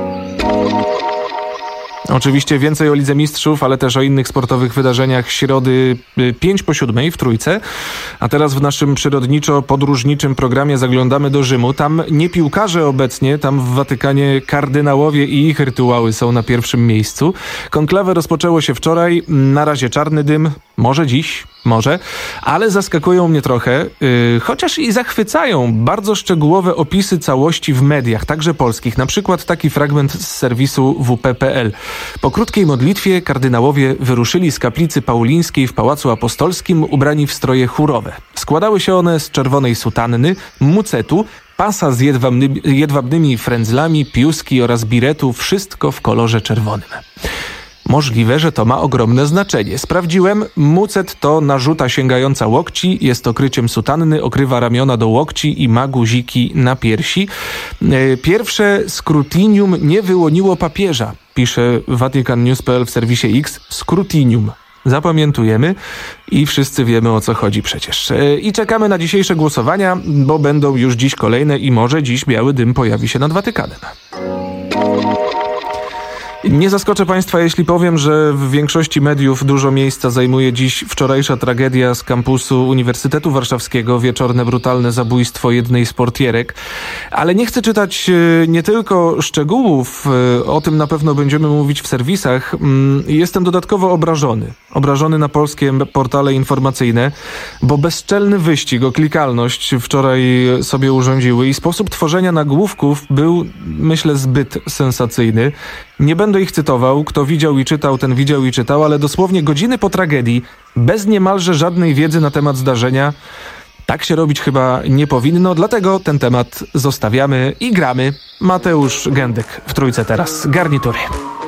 Oczywiście więcej o Lidze Mistrzów, ale też o innych sportowych wydarzeniach środy pięć po siódmej w Trójce. A teraz w naszym przyrodniczo-podróżniczym programie zaglądamy do Rzymu. Tam nie piłkarze obecnie, tam w Watykanie kardynałowie i ich rytuały są na pierwszym miejscu. Konklawę rozpoczęło się wczoraj, na razie czarny dym, może dziś, może, ale zaskakują mnie trochę, yy, chociaż i zachwycają bardzo szczegółowe opisy całości w mediach, także polskich. Na przykład taki fragment z serwisu w p kropka p l. Po krótkiej modlitwie kardynałowie wyruszyli z kaplicy paulińskiej w Pałacu Apostolskim ubrani w stroje chórowe. Składały się one z czerwonej sutanny, mucetu, pasa z jedwabnymi, jedwabnymi frędzlami, piuski oraz biretu, wszystko w kolorze czerwonym. Możliwe, że to ma ogromne znaczenie. Sprawdziłem, mucet to narzuta sięgająca łokci, jest okryciem sutanny, okrywa ramiona do łokci i ma guziki na piersi. Pierwsze scrutinium nie wyłoniło papieża, pisze Vatican News kropka p l w serwisie X. Scrutinium. Zapamiętujemy i wszyscy wiemy, o co chodzi przecież. I czekamy na dzisiejsze głosowania, bo będą już dziś kolejne i może dziś biały dym pojawi się nad Watykanem. Nie zaskoczę Państwa, jeśli powiem, że w większości mediów dużo miejsca zajmuje dziś wczorajsza tragedia z kampusu Uniwersytetu Warszawskiego, wieczorne brutalne zabójstwo jednej z portierek. Ale nie chcę czytać nie tylko szczegółów, o tym na pewno będziemy mówić w serwisach. Jestem dodatkowo obrażony. Obrażony na polskie portale informacyjne, bo bezczelny wyścig o klikalność wczoraj sobie urządziły i sposób tworzenia nagłówków był, myślę, zbyt sensacyjny. Nie będę ich cytował, kto widział i czytał, ten widział i czytał, ale dosłownie godziny po tragedii, bez niemalże żadnej wiedzy na temat zdarzenia, tak się robić chyba nie powinno, dlatego ten temat zostawiamy i gramy. Mateusz Gędek w Trójce teraz. Garnitury.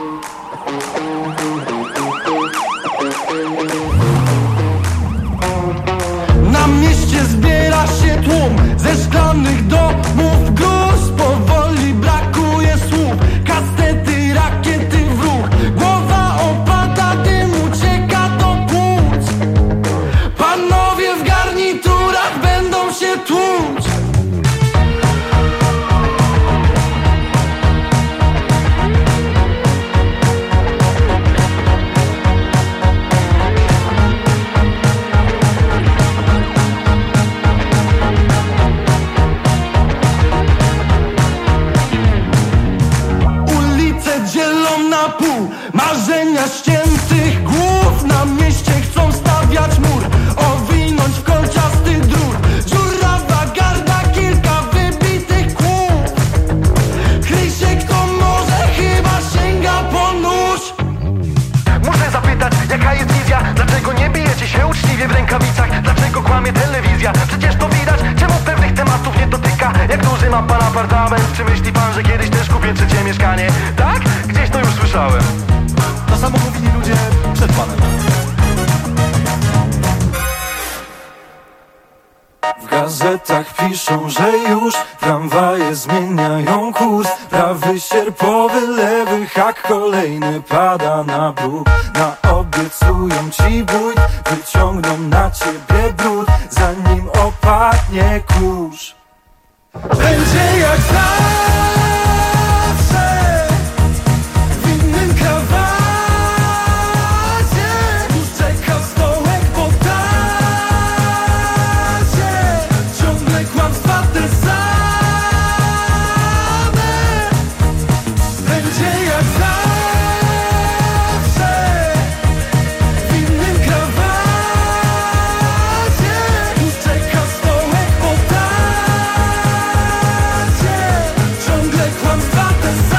Na mieście zbiera się tłum ze szklanych domów, gruz, powoli brakuje słów, kastety, rakiety w ruch, głowa opada, dym ucieka do płuc. Panowie w garniturach będą się tłuc. Marzenia ściętych głów na mieście chcą stawiać mur, owinąć w kolczasty drut, dziurawa garda, kilka wybitych kłów. Kryj się kto może, chyba sięga po nóż. Muszę zapytać, jaka jest wizja Dlaczego nie bijecie się uczciwie w rękawicach? Dlaczego kłamie telewizja? Przecież to widać. Czemu pewnych tematów nie dotyka? Jak duży ma pan apartament? Czy myśli pan, że kiedyś też kupię trzecie mieszkanie? Tak? Gdzieś to już słyszałem. To samo mówili ludzie przed panem. W gazetach piszą, że już tramwaje zmieniają kurs. Prawy sierpowy, lewy hak, kolejny pada na bruk. Naobiecują ci bójt, wyciągną na ciebie brud, zanim opadnie kurz. Będzie jak zawsze, w innym krawacie. Już czeka stołek po tacie. Ciągle kłamstwa te same. Będzie jak zawsze, w innym krawacie. Już czeka stołek po tacie. Ciągle kłamstwa te same.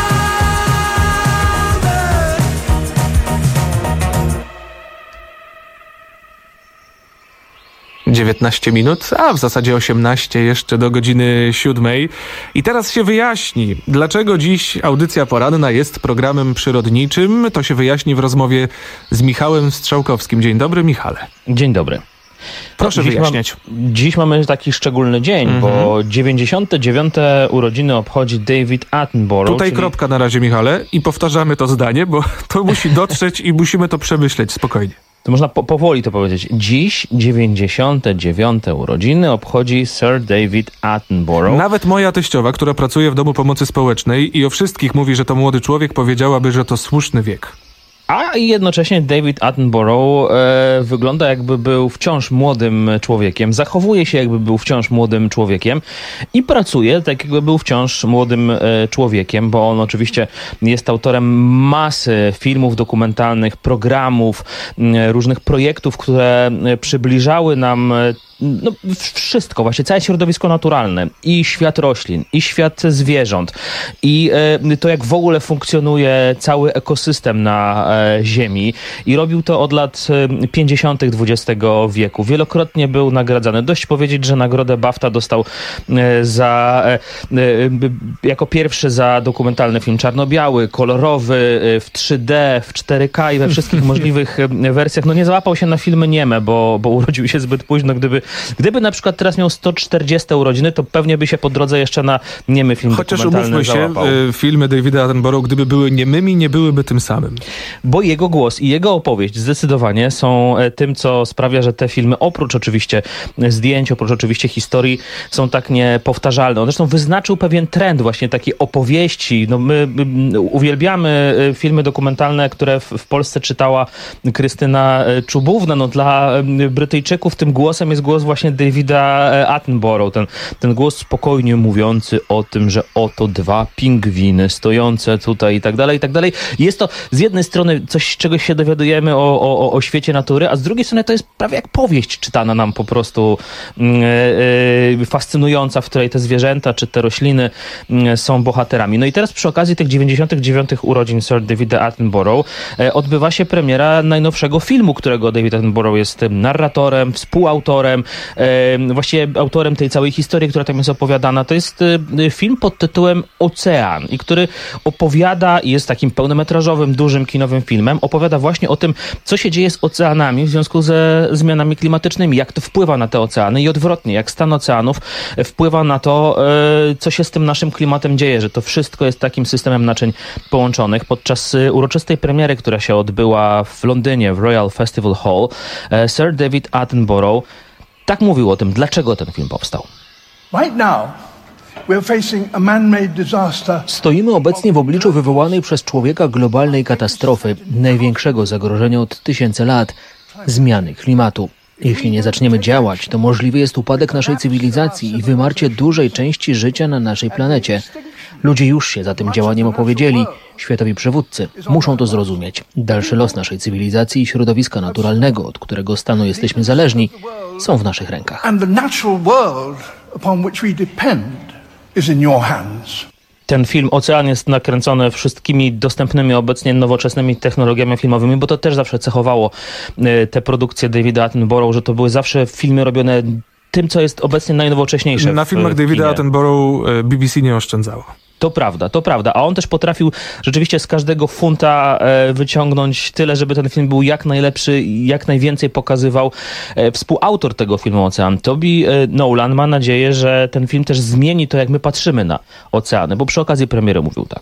dziewiętnaście minut, a w zasadzie osiemnaście jeszcze do godziny siódmej. I teraz się wyjaśni, dlaczego dziś audycja poranna jest programem przyrodniczym. To się wyjaśni w rozmowie z Michałem Strzałkowskim. Dzień dobry, Michale. Dzień dobry. Proszę dziś wyjaśniać. Mam, dziś mamy taki szczególny dzień, mhm. bo dziewięćdziesiąte dziewiąte urodziny obchodzi David Attenborough. Tutaj czyli... kropka na razie, Michale, i powtarzamy to zdanie, bo to musi dotrzeć i musimy to przemyśleć spokojnie. To można po, powoli to powiedzieć. Dziś dziewięćdziesiąte dziewiąte urodziny obchodzi Sir David Attenborough. Nawet moja teściowa, która pracuje w Domu Pomocy Społecznej i o wszystkich mówi, że to młody człowiek, powiedziałaby, że to słuszny wiek. A jednocześnie David Attenborough e, wygląda jakby był wciąż młodym człowiekiem, zachowuje się jakby był wciąż młodym człowiekiem i pracuje tak jakby był wciąż młodym e, człowiekiem, bo on oczywiście jest autorem masy filmów dokumentalnych, programów, e, różnych projektów, które przybliżały nam e, no, wszystko, właśnie całe środowisko naturalne i świat roślin, i świat zwierząt, i e, to jak w ogóle funkcjonuje cały ekosystem na e, Ziemi, i robił to od lat pięćdziesiątych dwudziestego wieku. Wielokrotnie był nagradzany. Dość powiedzieć, że nagrodę BAFTA dostał e, za e, e, jako pierwszy za dokumentalny film czarno-biały, kolorowy, e, w trzy D, w cztery K i we wszystkich możliwych wersjach. No nie załapał się na filmy nieme, bo, bo urodził się zbyt późno. Gdyby Gdyby na przykład teraz miał sto czterdzieste urodziny, to pewnie by się po drodze jeszcze na niemy film Chociaż dokumentalny umówmy się, załapał. filmy Davida Attenborough, gdyby były niemymi, nie byłyby tym samym. Bo jego głos i jego opowieść zdecydowanie są tym, co sprawia, że te filmy, oprócz oczywiście zdjęć, oprócz oczywiście historii, są tak niepowtarzalne. On zresztą wyznaczył pewien trend właśnie takiej opowieści. No my uwielbiamy filmy dokumentalne, które w, w Polsce czytała Krystyna Czubówna. No dla Brytyjczyków tym głosem jest głos właśnie Davida Attenborough. Ten, ten głos spokojnie mówiący o tym, że oto dwa pingwiny stojące tutaj i tak dalej, i tak dalej. Jest to z jednej strony coś, czegoś się dowiadujemy o, o, o świecie natury, a z drugiej strony to jest prawie jak powieść czytana nam po prostu yy, yy, fascynująca, w której te zwierzęta czy te rośliny yy, są bohaterami. No i teraz przy okazji tych dziewięćdziesiątych dziewiątych urodzin Sir Davida Attenborough yy, odbywa się premiera najnowszego filmu, którego David Attenborough jest narratorem, współautorem, yy, właściwie autorem tej całej historii, która tam jest opowiadana. To jest yy, film pod tytułem Ocean i który opowiada, jest takim pełnometrażowym, dużym kinowym filmem, opowiada właśnie o tym, co się dzieje z oceanami w związku ze zmianami klimatycznymi, jak to wpływa na te oceany i odwrotnie, jak stan oceanów wpływa na to, yy, co się z tym naszym klimatem dzieje, że to wszystko jest takim systemem naczyń połączonych. Podczas yy, uroczystej premiery, która się odbyła w Londynie, w Royal Festival Hall, yy, Sir David Attenborough tak mówił o tym, dlaczego ten film powstał. Right now, we're facing a man-made disaster. Stoimy obecnie w obliczu wywołanej przez człowieka globalnej katastrofy, największego zagrożenia od tysięcy lat, zmiany klimatu. Jeśli nie zaczniemy działać, to możliwy jest upadek naszej cywilizacji i wymarcie dużej części życia na naszej planecie. Ludzie już się za tym działaniem opowiedzieli. Światowi przywódcy muszą to zrozumieć. Dalszy los naszej cywilizacji i środowiska naturalnego, od którego stanu jesteśmy zależni, są w naszych rękach. And the natural world upon which we depend is in your hands. Ten film Ocean jest nakręcony wszystkimi dostępnymi obecnie nowoczesnymi technologiami filmowymi, bo to też zawsze cechowało te produkcje Davida Attenborough, że to były zawsze filmy robione tym, co jest obecnie najnowocześniejsze. Na w filmach kinie. Davida Attenborough B B C nie oszczędzało. To prawda, to prawda. A on też potrafił rzeczywiście z każdego funta e, wyciągnąć tyle, żeby ten film był jak najlepszy, jak najwięcej pokazywał. E, współautor tego filmu Ocean, Toby e, Nolan, ma nadzieję, że ten film też zmieni to, jak my patrzymy na oceany, bo przy okazji premiery mówił tak.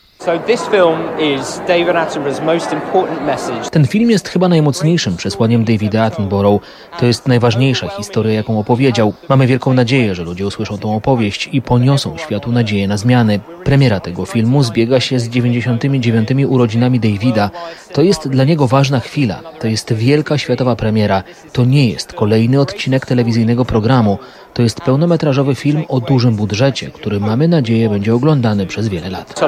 Ten film jest chyba najmocniejszym przesłaniem Davida Attenborough. To jest najważniejsza historia, jaką opowiedział. Mamy wielką nadzieję, że ludzie usłyszą tą opowieść i poniosą światu nadzieję na zmiany. Premiera tego filmu zbiega się z dziewięćdziesiątymi dziewiątymi urodzinami Davida. To jest dla niego ważna chwila. To jest wielka światowa premiera. To nie jest kolejny odcinek telewizyjnego programu. To jest pełnometrażowy film o dużym budżecie, który mamy nadzieję będzie oglądany przez wiele lat.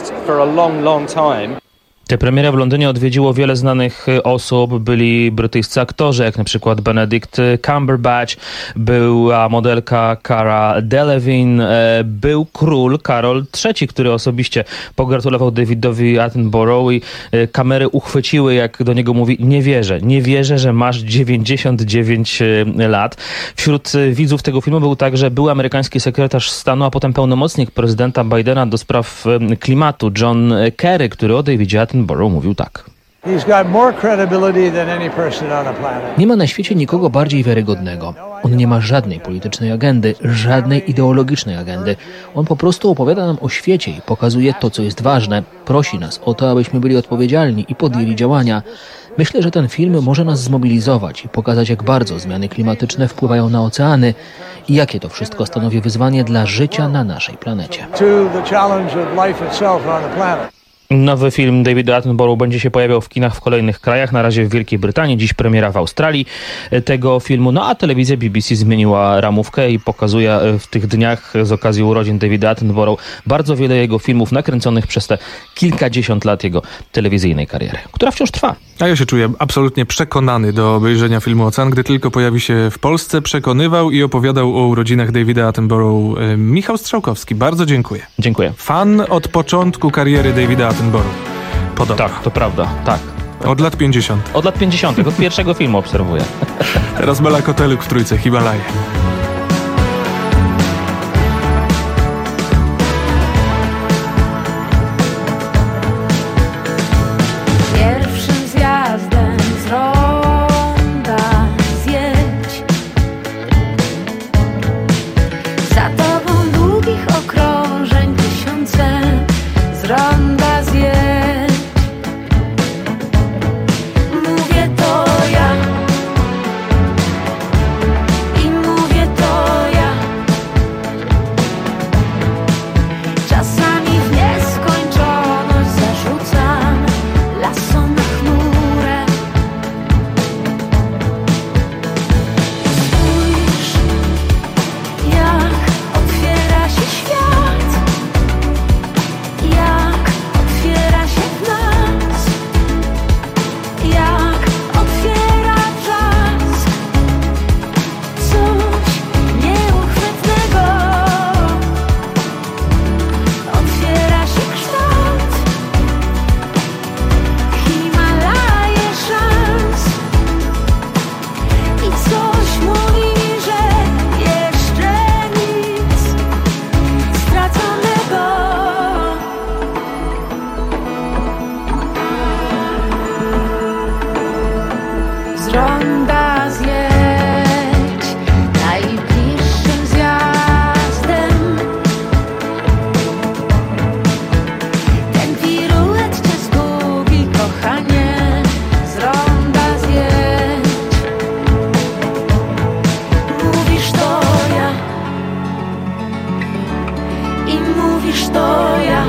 Tę premierę w Londynie odwiedziło wiele znanych osób. Byli brytyjscy aktorzy, jak na przykład Benedict Cumberbatch, była modelka Cara Delevingne, był król Karol trzeci, który osobiście pogratulował Davidowi Attenborough i kamery uchwyciły, jak do niego mówi: nie wierzę, nie wierzę, że masz dziewięćdziesiąt dziewięć lat. Wśród widzów tego filmu był także były amerykański sekretarz stanu, a potem pełnomocnik prezydenta Bidena do spraw klimatu, John Kerry, który o Davidzie Attenborough mówił tak. Nie ma na świecie nikogo bardziej wiarygodnego. On nie ma żadnej politycznej agendy, żadnej ideologicznej agendy. On po prostu opowiada nam o świecie i pokazuje to, co jest ważne. Prosi nas o to, abyśmy byli odpowiedzialni i podjęli działania. Myślę, że ten film może nas zmobilizować i pokazać, jak bardzo zmiany klimatyczne wpływają na oceany i jakie to wszystko stanowi wyzwanie dla życia na naszej planecie. Nowy film Davida Attenborough będzie się pojawiał w kinach w kolejnych krajach, na razie w Wielkiej Brytanii, dziś premiera w Australii tego filmu, no a telewizja B B C zmieniła ramówkę i pokazuje w tych dniach z okazji urodzin Davida Attenborough bardzo wiele jego filmów nakręconych przez te kilkadziesiąt lat jego telewizyjnej kariery, która wciąż trwa. A ja się czuję absolutnie przekonany do obejrzenia filmu Ocean, gdy tylko pojawi się w Polsce. Przekonywał i opowiadał o urodzinach Davida Attenborough Michał Strzałkowski. Bardzo dziękuję. Dziękuję. Fan od początku kariery Davida Attenborough. Podobno. Tak, to prawda, tak. Od lat pięćdziesiątych. Od lat pięćdziesiątych, od pierwszego filmu obserwuję. Teraz Bela Koteluk w Trójce, Himalaje. Pierwszym zjazdem z ronda zjedź. Za tobą długich okrążeń tysiące z ronda zjedź. Mówię to ja i mówię to ja. Czasami w nieskończoność zarzucam lasom na chmurę. Spójrz, jak otwiera się świat, jak otwiera się w nas, jak otwiera czas coś nieuchwytnego. Otwiera się kształt Himalaje szans i coś mówi mi, że jeszcze nic straconego. Z ronda zjedź najbliższym zjazdem. Ten piruet cię zgubi, kochanie. Z ronda zjedź. Mówisz to ja i mówisz to ja.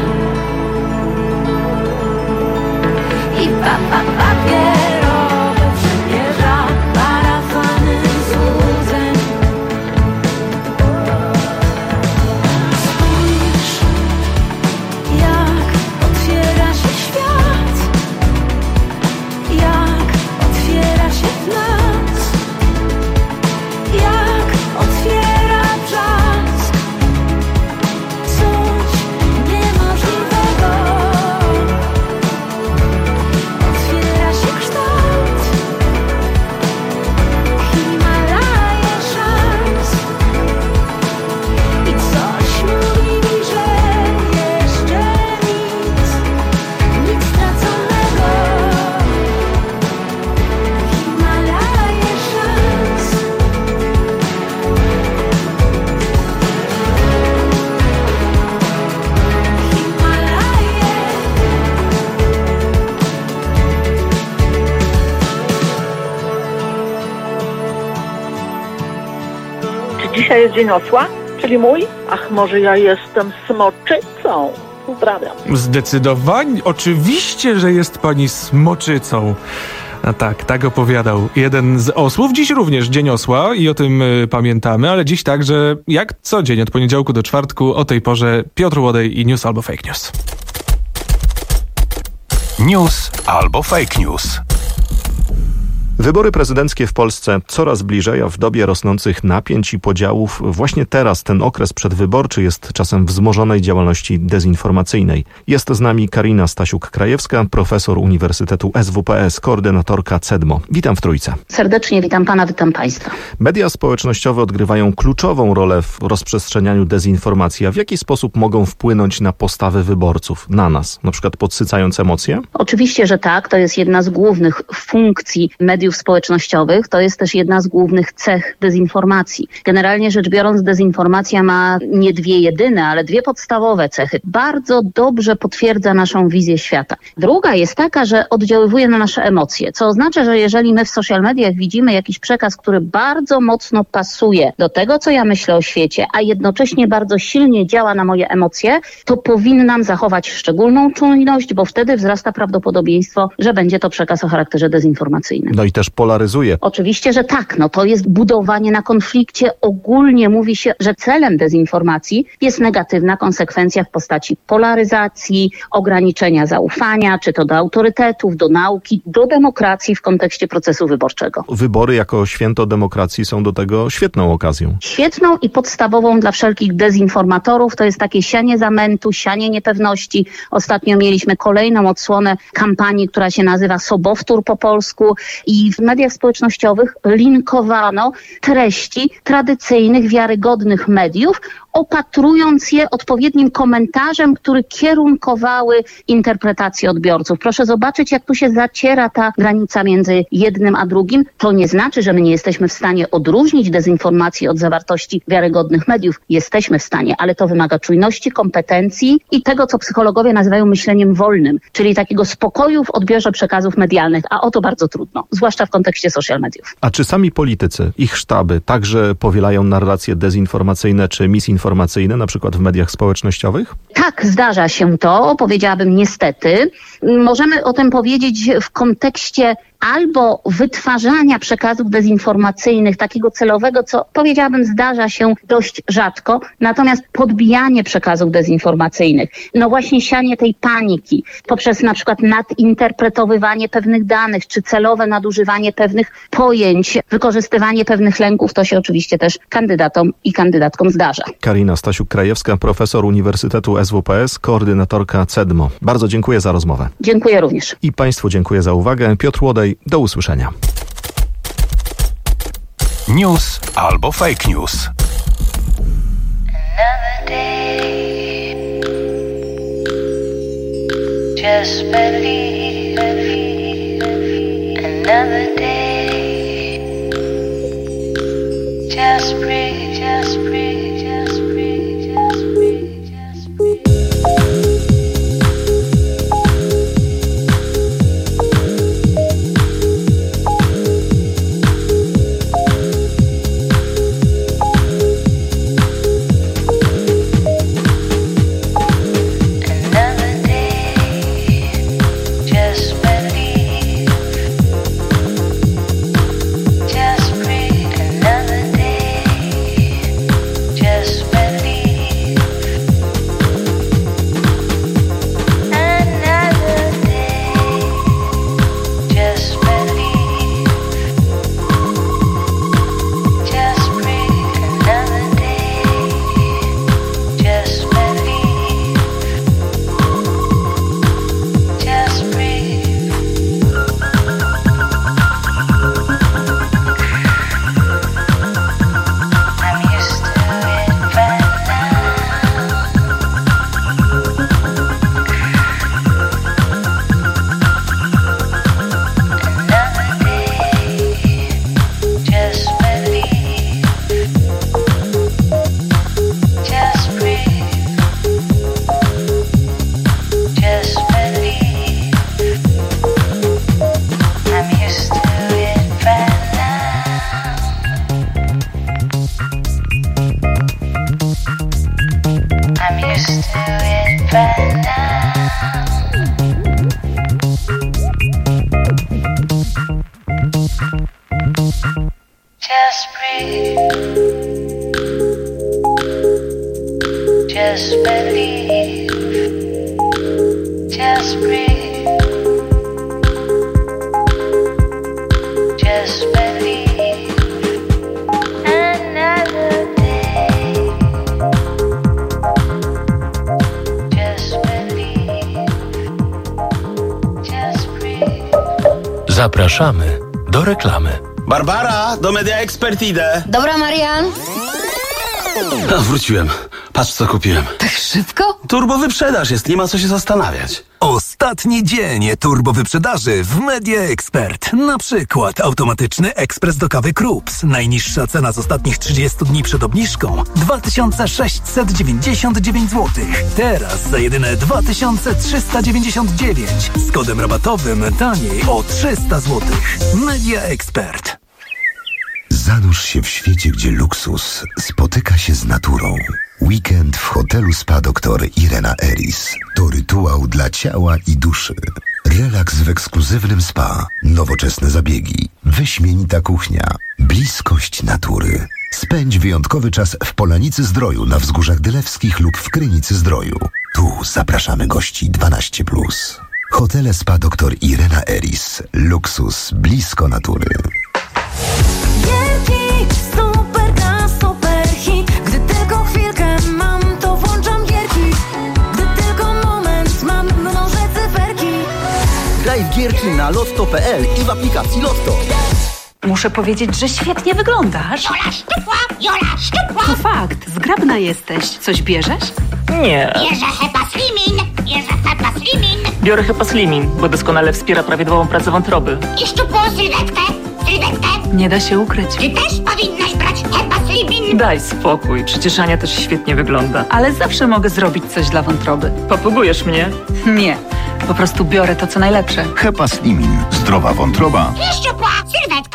I pa, pa, papierowe przymierza Dzisiaj jest Dzień Osła, czyli mój. Ach, może ja jestem smoczycą. Pozdrawiam. Zdecydowanie, oczywiście, że jest pani smoczycą. A tak, tak opowiadał jeden z osłów. Dziś również Dzień Osła i o tym y, pamiętamy, ale dziś także, jak co dzień, od poniedziałku do czwartku, o tej porze Piotr Łodej i News albo Fake News. News albo fake news. Wybory prezydenckie w Polsce coraz bliżej, a w dobie rosnących napięć i podziałów właśnie teraz ten okres przedwyborczy jest czasem wzmożonej działalności dezinformacyjnej. Jest z nami Karina Stasiuk-Krajewska, profesor Uniwersytetu S W P S, koordynatorka CEDMO. Witam w Trójce. Serdecznie witam pana, witam państwa. Media społecznościowe odgrywają kluczową rolę w rozprzestrzenianiu dezinformacji. A w jaki sposób mogą wpłynąć na postawy wyborców, na nas, na przykład podsycając emocje? Oczywiście, że tak. To jest jedna z głównych funkcji mediów społecznościowych. To jest też jedna z głównych cech dezinformacji. Generalnie rzecz biorąc, dezinformacja ma nie dwie jedyne, ale dwie podstawowe cechy. Bardzo dobrze potwierdza naszą wizję świata. Druga jest taka, że oddziaływuje na nasze emocje, co oznacza, że jeżeli my w social mediach widzimy jakiś przekaz, który bardzo mocno pasuje do tego, co ja myślę o świecie, a jednocześnie bardzo silnie działa na moje emocje, to powinnam zachować szczególną czujność, bo wtedy wzrasta prawdopodobieństwo, że będzie to przekaz o charakterze dezinformacyjnym. No i też polaryzuje. Oczywiście, że tak. No to jest budowanie na konflikcie. Ogólnie mówi się, że celem dezinformacji jest negatywna konsekwencja w postaci polaryzacji, ograniczenia zaufania, czy to do autorytetów, do nauki, do demokracji w kontekście procesu wyborczego. Wybory jako święto demokracji są do tego świetną okazją. Świetną i podstawową dla wszelkich dezinformatorów. To jest takie sianie zamętu, sianie niepewności. Ostatnio mieliśmy kolejną odsłonę kampanii, która się nazywa Sobowtór po polsku i w mediach społecznościowych linkowano treści tradycyjnych, wiarygodnych mediów, opatrując je odpowiednim komentarzem, który kierunkowały interpretacje odbiorców. Proszę zobaczyć, jak tu się zaciera ta granica między jednym a drugim. To nie znaczy, że my nie jesteśmy w stanie odróżnić dezinformacji od zawartości wiarygodnych mediów. Jesteśmy w stanie, ale to wymaga czujności, kompetencji i tego, co psychologowie nazywają myśleniem wolnym, czyli takiego spokoju w odbiorze przekazów medialnych, a o to bardzo trudno, zwłaszcza w kontekście social mediów. A czy sami politycy, ich sztaby także powielają narracje dezinformacyjne czy misinformacyjne, na przykład w mediach społecznościowych? Tak, zdarza się to, powiedziałabym niestety. Możemy o tym powiedzieć w kontekście albo wytwarzania przekazów dezinformacyjnych, takiego celowego, co powiedziałabym zdarza się dość rzadko, natomiast podbijanie przekazów dezinformacyjnych, no właśnie sianie tej paniki poprzez na przykład nadinterpretowywanie pewnych danych, czy celowe nadużywanie pewnych pojęć, wykorzystywanie pewnych lęków, to się oczywiście też kandydatom i kandydatkom zdarza. Karina Stasiuk-Krajewska, profesor Uniwersytetu S W P S, koordynatorka CEDMO. Bardzo dziękuję za rozmowę. Dziękuję również. I Państwu dziękuję za uwagę. Piotr Łodej, do usłyszenia. News albo fake news. Another day, just believe, another day, just breathe, just breathe, just breathe, just breathe, just breathe. Just breathe another day. Just breathe. Just believe. Just breathe. Just believe. Another day. Just believe. Just breathe. Zapraszamy do reklamy. Barbara, do Media Expert idę. Dobra, Marian. A, wróciłem. Patrz, co kupiłem. Tak szybko? Turbo wyprzedaż jest, nie ma co się zastanawiać. Ostatni dzień turbo wyprzedaży w Media Expert. Na przykład automatyczny ekspres do kawy Krups. Najniższa cena z ostatnich trzydziestu dni przed obniżką dwa tysiące sześćset dziewięćdziesiąt dziewięć złotych. Teraz za jedyne dwa tysiące trzysta dziewięćdziesiąt dziewięć. Z kodem rabatowym taniej o trzysta złotych. Media Expert. Zanurz się w świecie, gdzie luksus spotyka się z naturą. Weekend w hotelu Spa doktor Irena Eris to rytuał dla ciała i duszy. Relaks w ekskluzywnym spa, nowoczesne zabiegi, wyśmienita kuchnia, bliskość natury. Spędź wyjątkowy czas w Polanicy Zdroju na Wzgórzach Dylewskich lub w Krynicy Zdroju. Tu zapraszamy gości dwanaście plus. Hotele Spa doktor Irena Eris. Luksus blisko natury. Gierki, super na super hit. Gdy tylko chwilkę mam, to włączam gierki. Gdy tylko moment mam, mnożę cyferki. Graj w gierki na lotto kropka p l i w aplikacji Lotto. Muszę powiedzieć, że świetnie wyglądasz. Jola szczupła, Jola szczupła. To fakt, zgrabna jesteś. Coś bierzesz? Nie. Bierze Hepa Slimin, bierze Hepa Slimin. Biorę Hepa Slimin, bo doskonale wspiera prawidłową pracę wątroby. I szczupłą sylwetkę, sylwetkę. Nie da się ukryć. Ty też powinnaś brać Hepa Slimin. Daj spokój, przecież Ania też świetnie wygląda. Ale zawsze mogę zrobić coś dla wątroby. Popugujesz mnie? Nie, po prostu biorę to, co najlepsze. Hepa Slimin. Zdrowa wątroba. I szczupła sylwetka.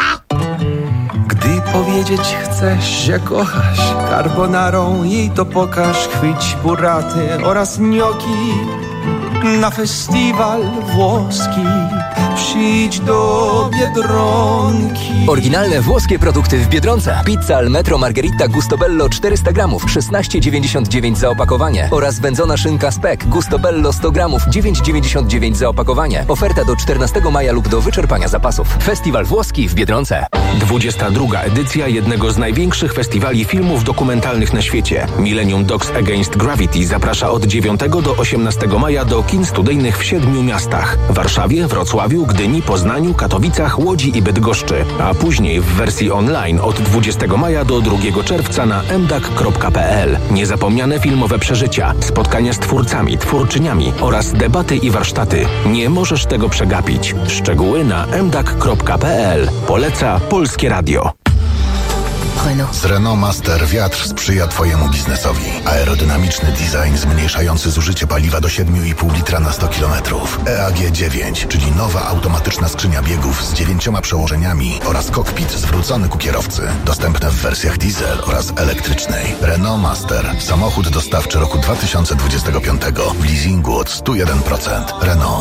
Gdy powiedzieć chcesz, że kochasz, carbonarą jej to pokaż. Chwyć buraty oraz gnocchi na festiwal włoski. Przyjdź do Biedronki. Oryginalne włoskie produkty w Biedronce. Pizza al Metro Margherita Gustobello czterysta gramów, szesnaście dziewięćdziesiąt dziewięć za opakowanie. Oraz wędzona szynka Spek Gustobello sto gramów, dziewięć dziewięćdziesiąt dziewięć za opakowanie. Oferta do czternastego maja lub do wyczerpania zapasów. Festiwal włoski w Biedronce. dwudziesta druga edycja jednego z największych festiwali filmów dokumentalnych na świecie. Millennium Dogs Against Gravity zaprasza od dziewiątego do osiemnastego maja do kin studyjnych w siedmiu miastach. Warszawie, Wrocławiu, Gdyni, Poznaniu, Katowicach, Łodzi i Bydgoszczy, a później w wersji online od dwudziestego maja do drugiego czerwca na m d a k kropka p l. Niezapomniane filmowe przeżycia, spotkania z twórcami, twórczyniami oraz debaty i warsztaty. Nie możesz tego przegapić. Szczegóły na m d a k kropka p l. Poleca Polskie Radio. Renault. Z Renault Master wiatr sprzyja Twojemu biznesowi. Aerodynamiczny design zmniejszający zużycie paliwa do siedem i pół litra na sto kilometrów. E A G dziewięć, czyli nowa automatyczna skrzynia biegów z dziewięcioma przełożeniami oraz kokpit zwrócony ku kierowcy. Dostępne w wersjach diesel oraz elektrycznej. Renault Master. Samochód dostawczy roku dwa tysiące dwudziestego piątego w leasingu od sto jeden procent. Renault.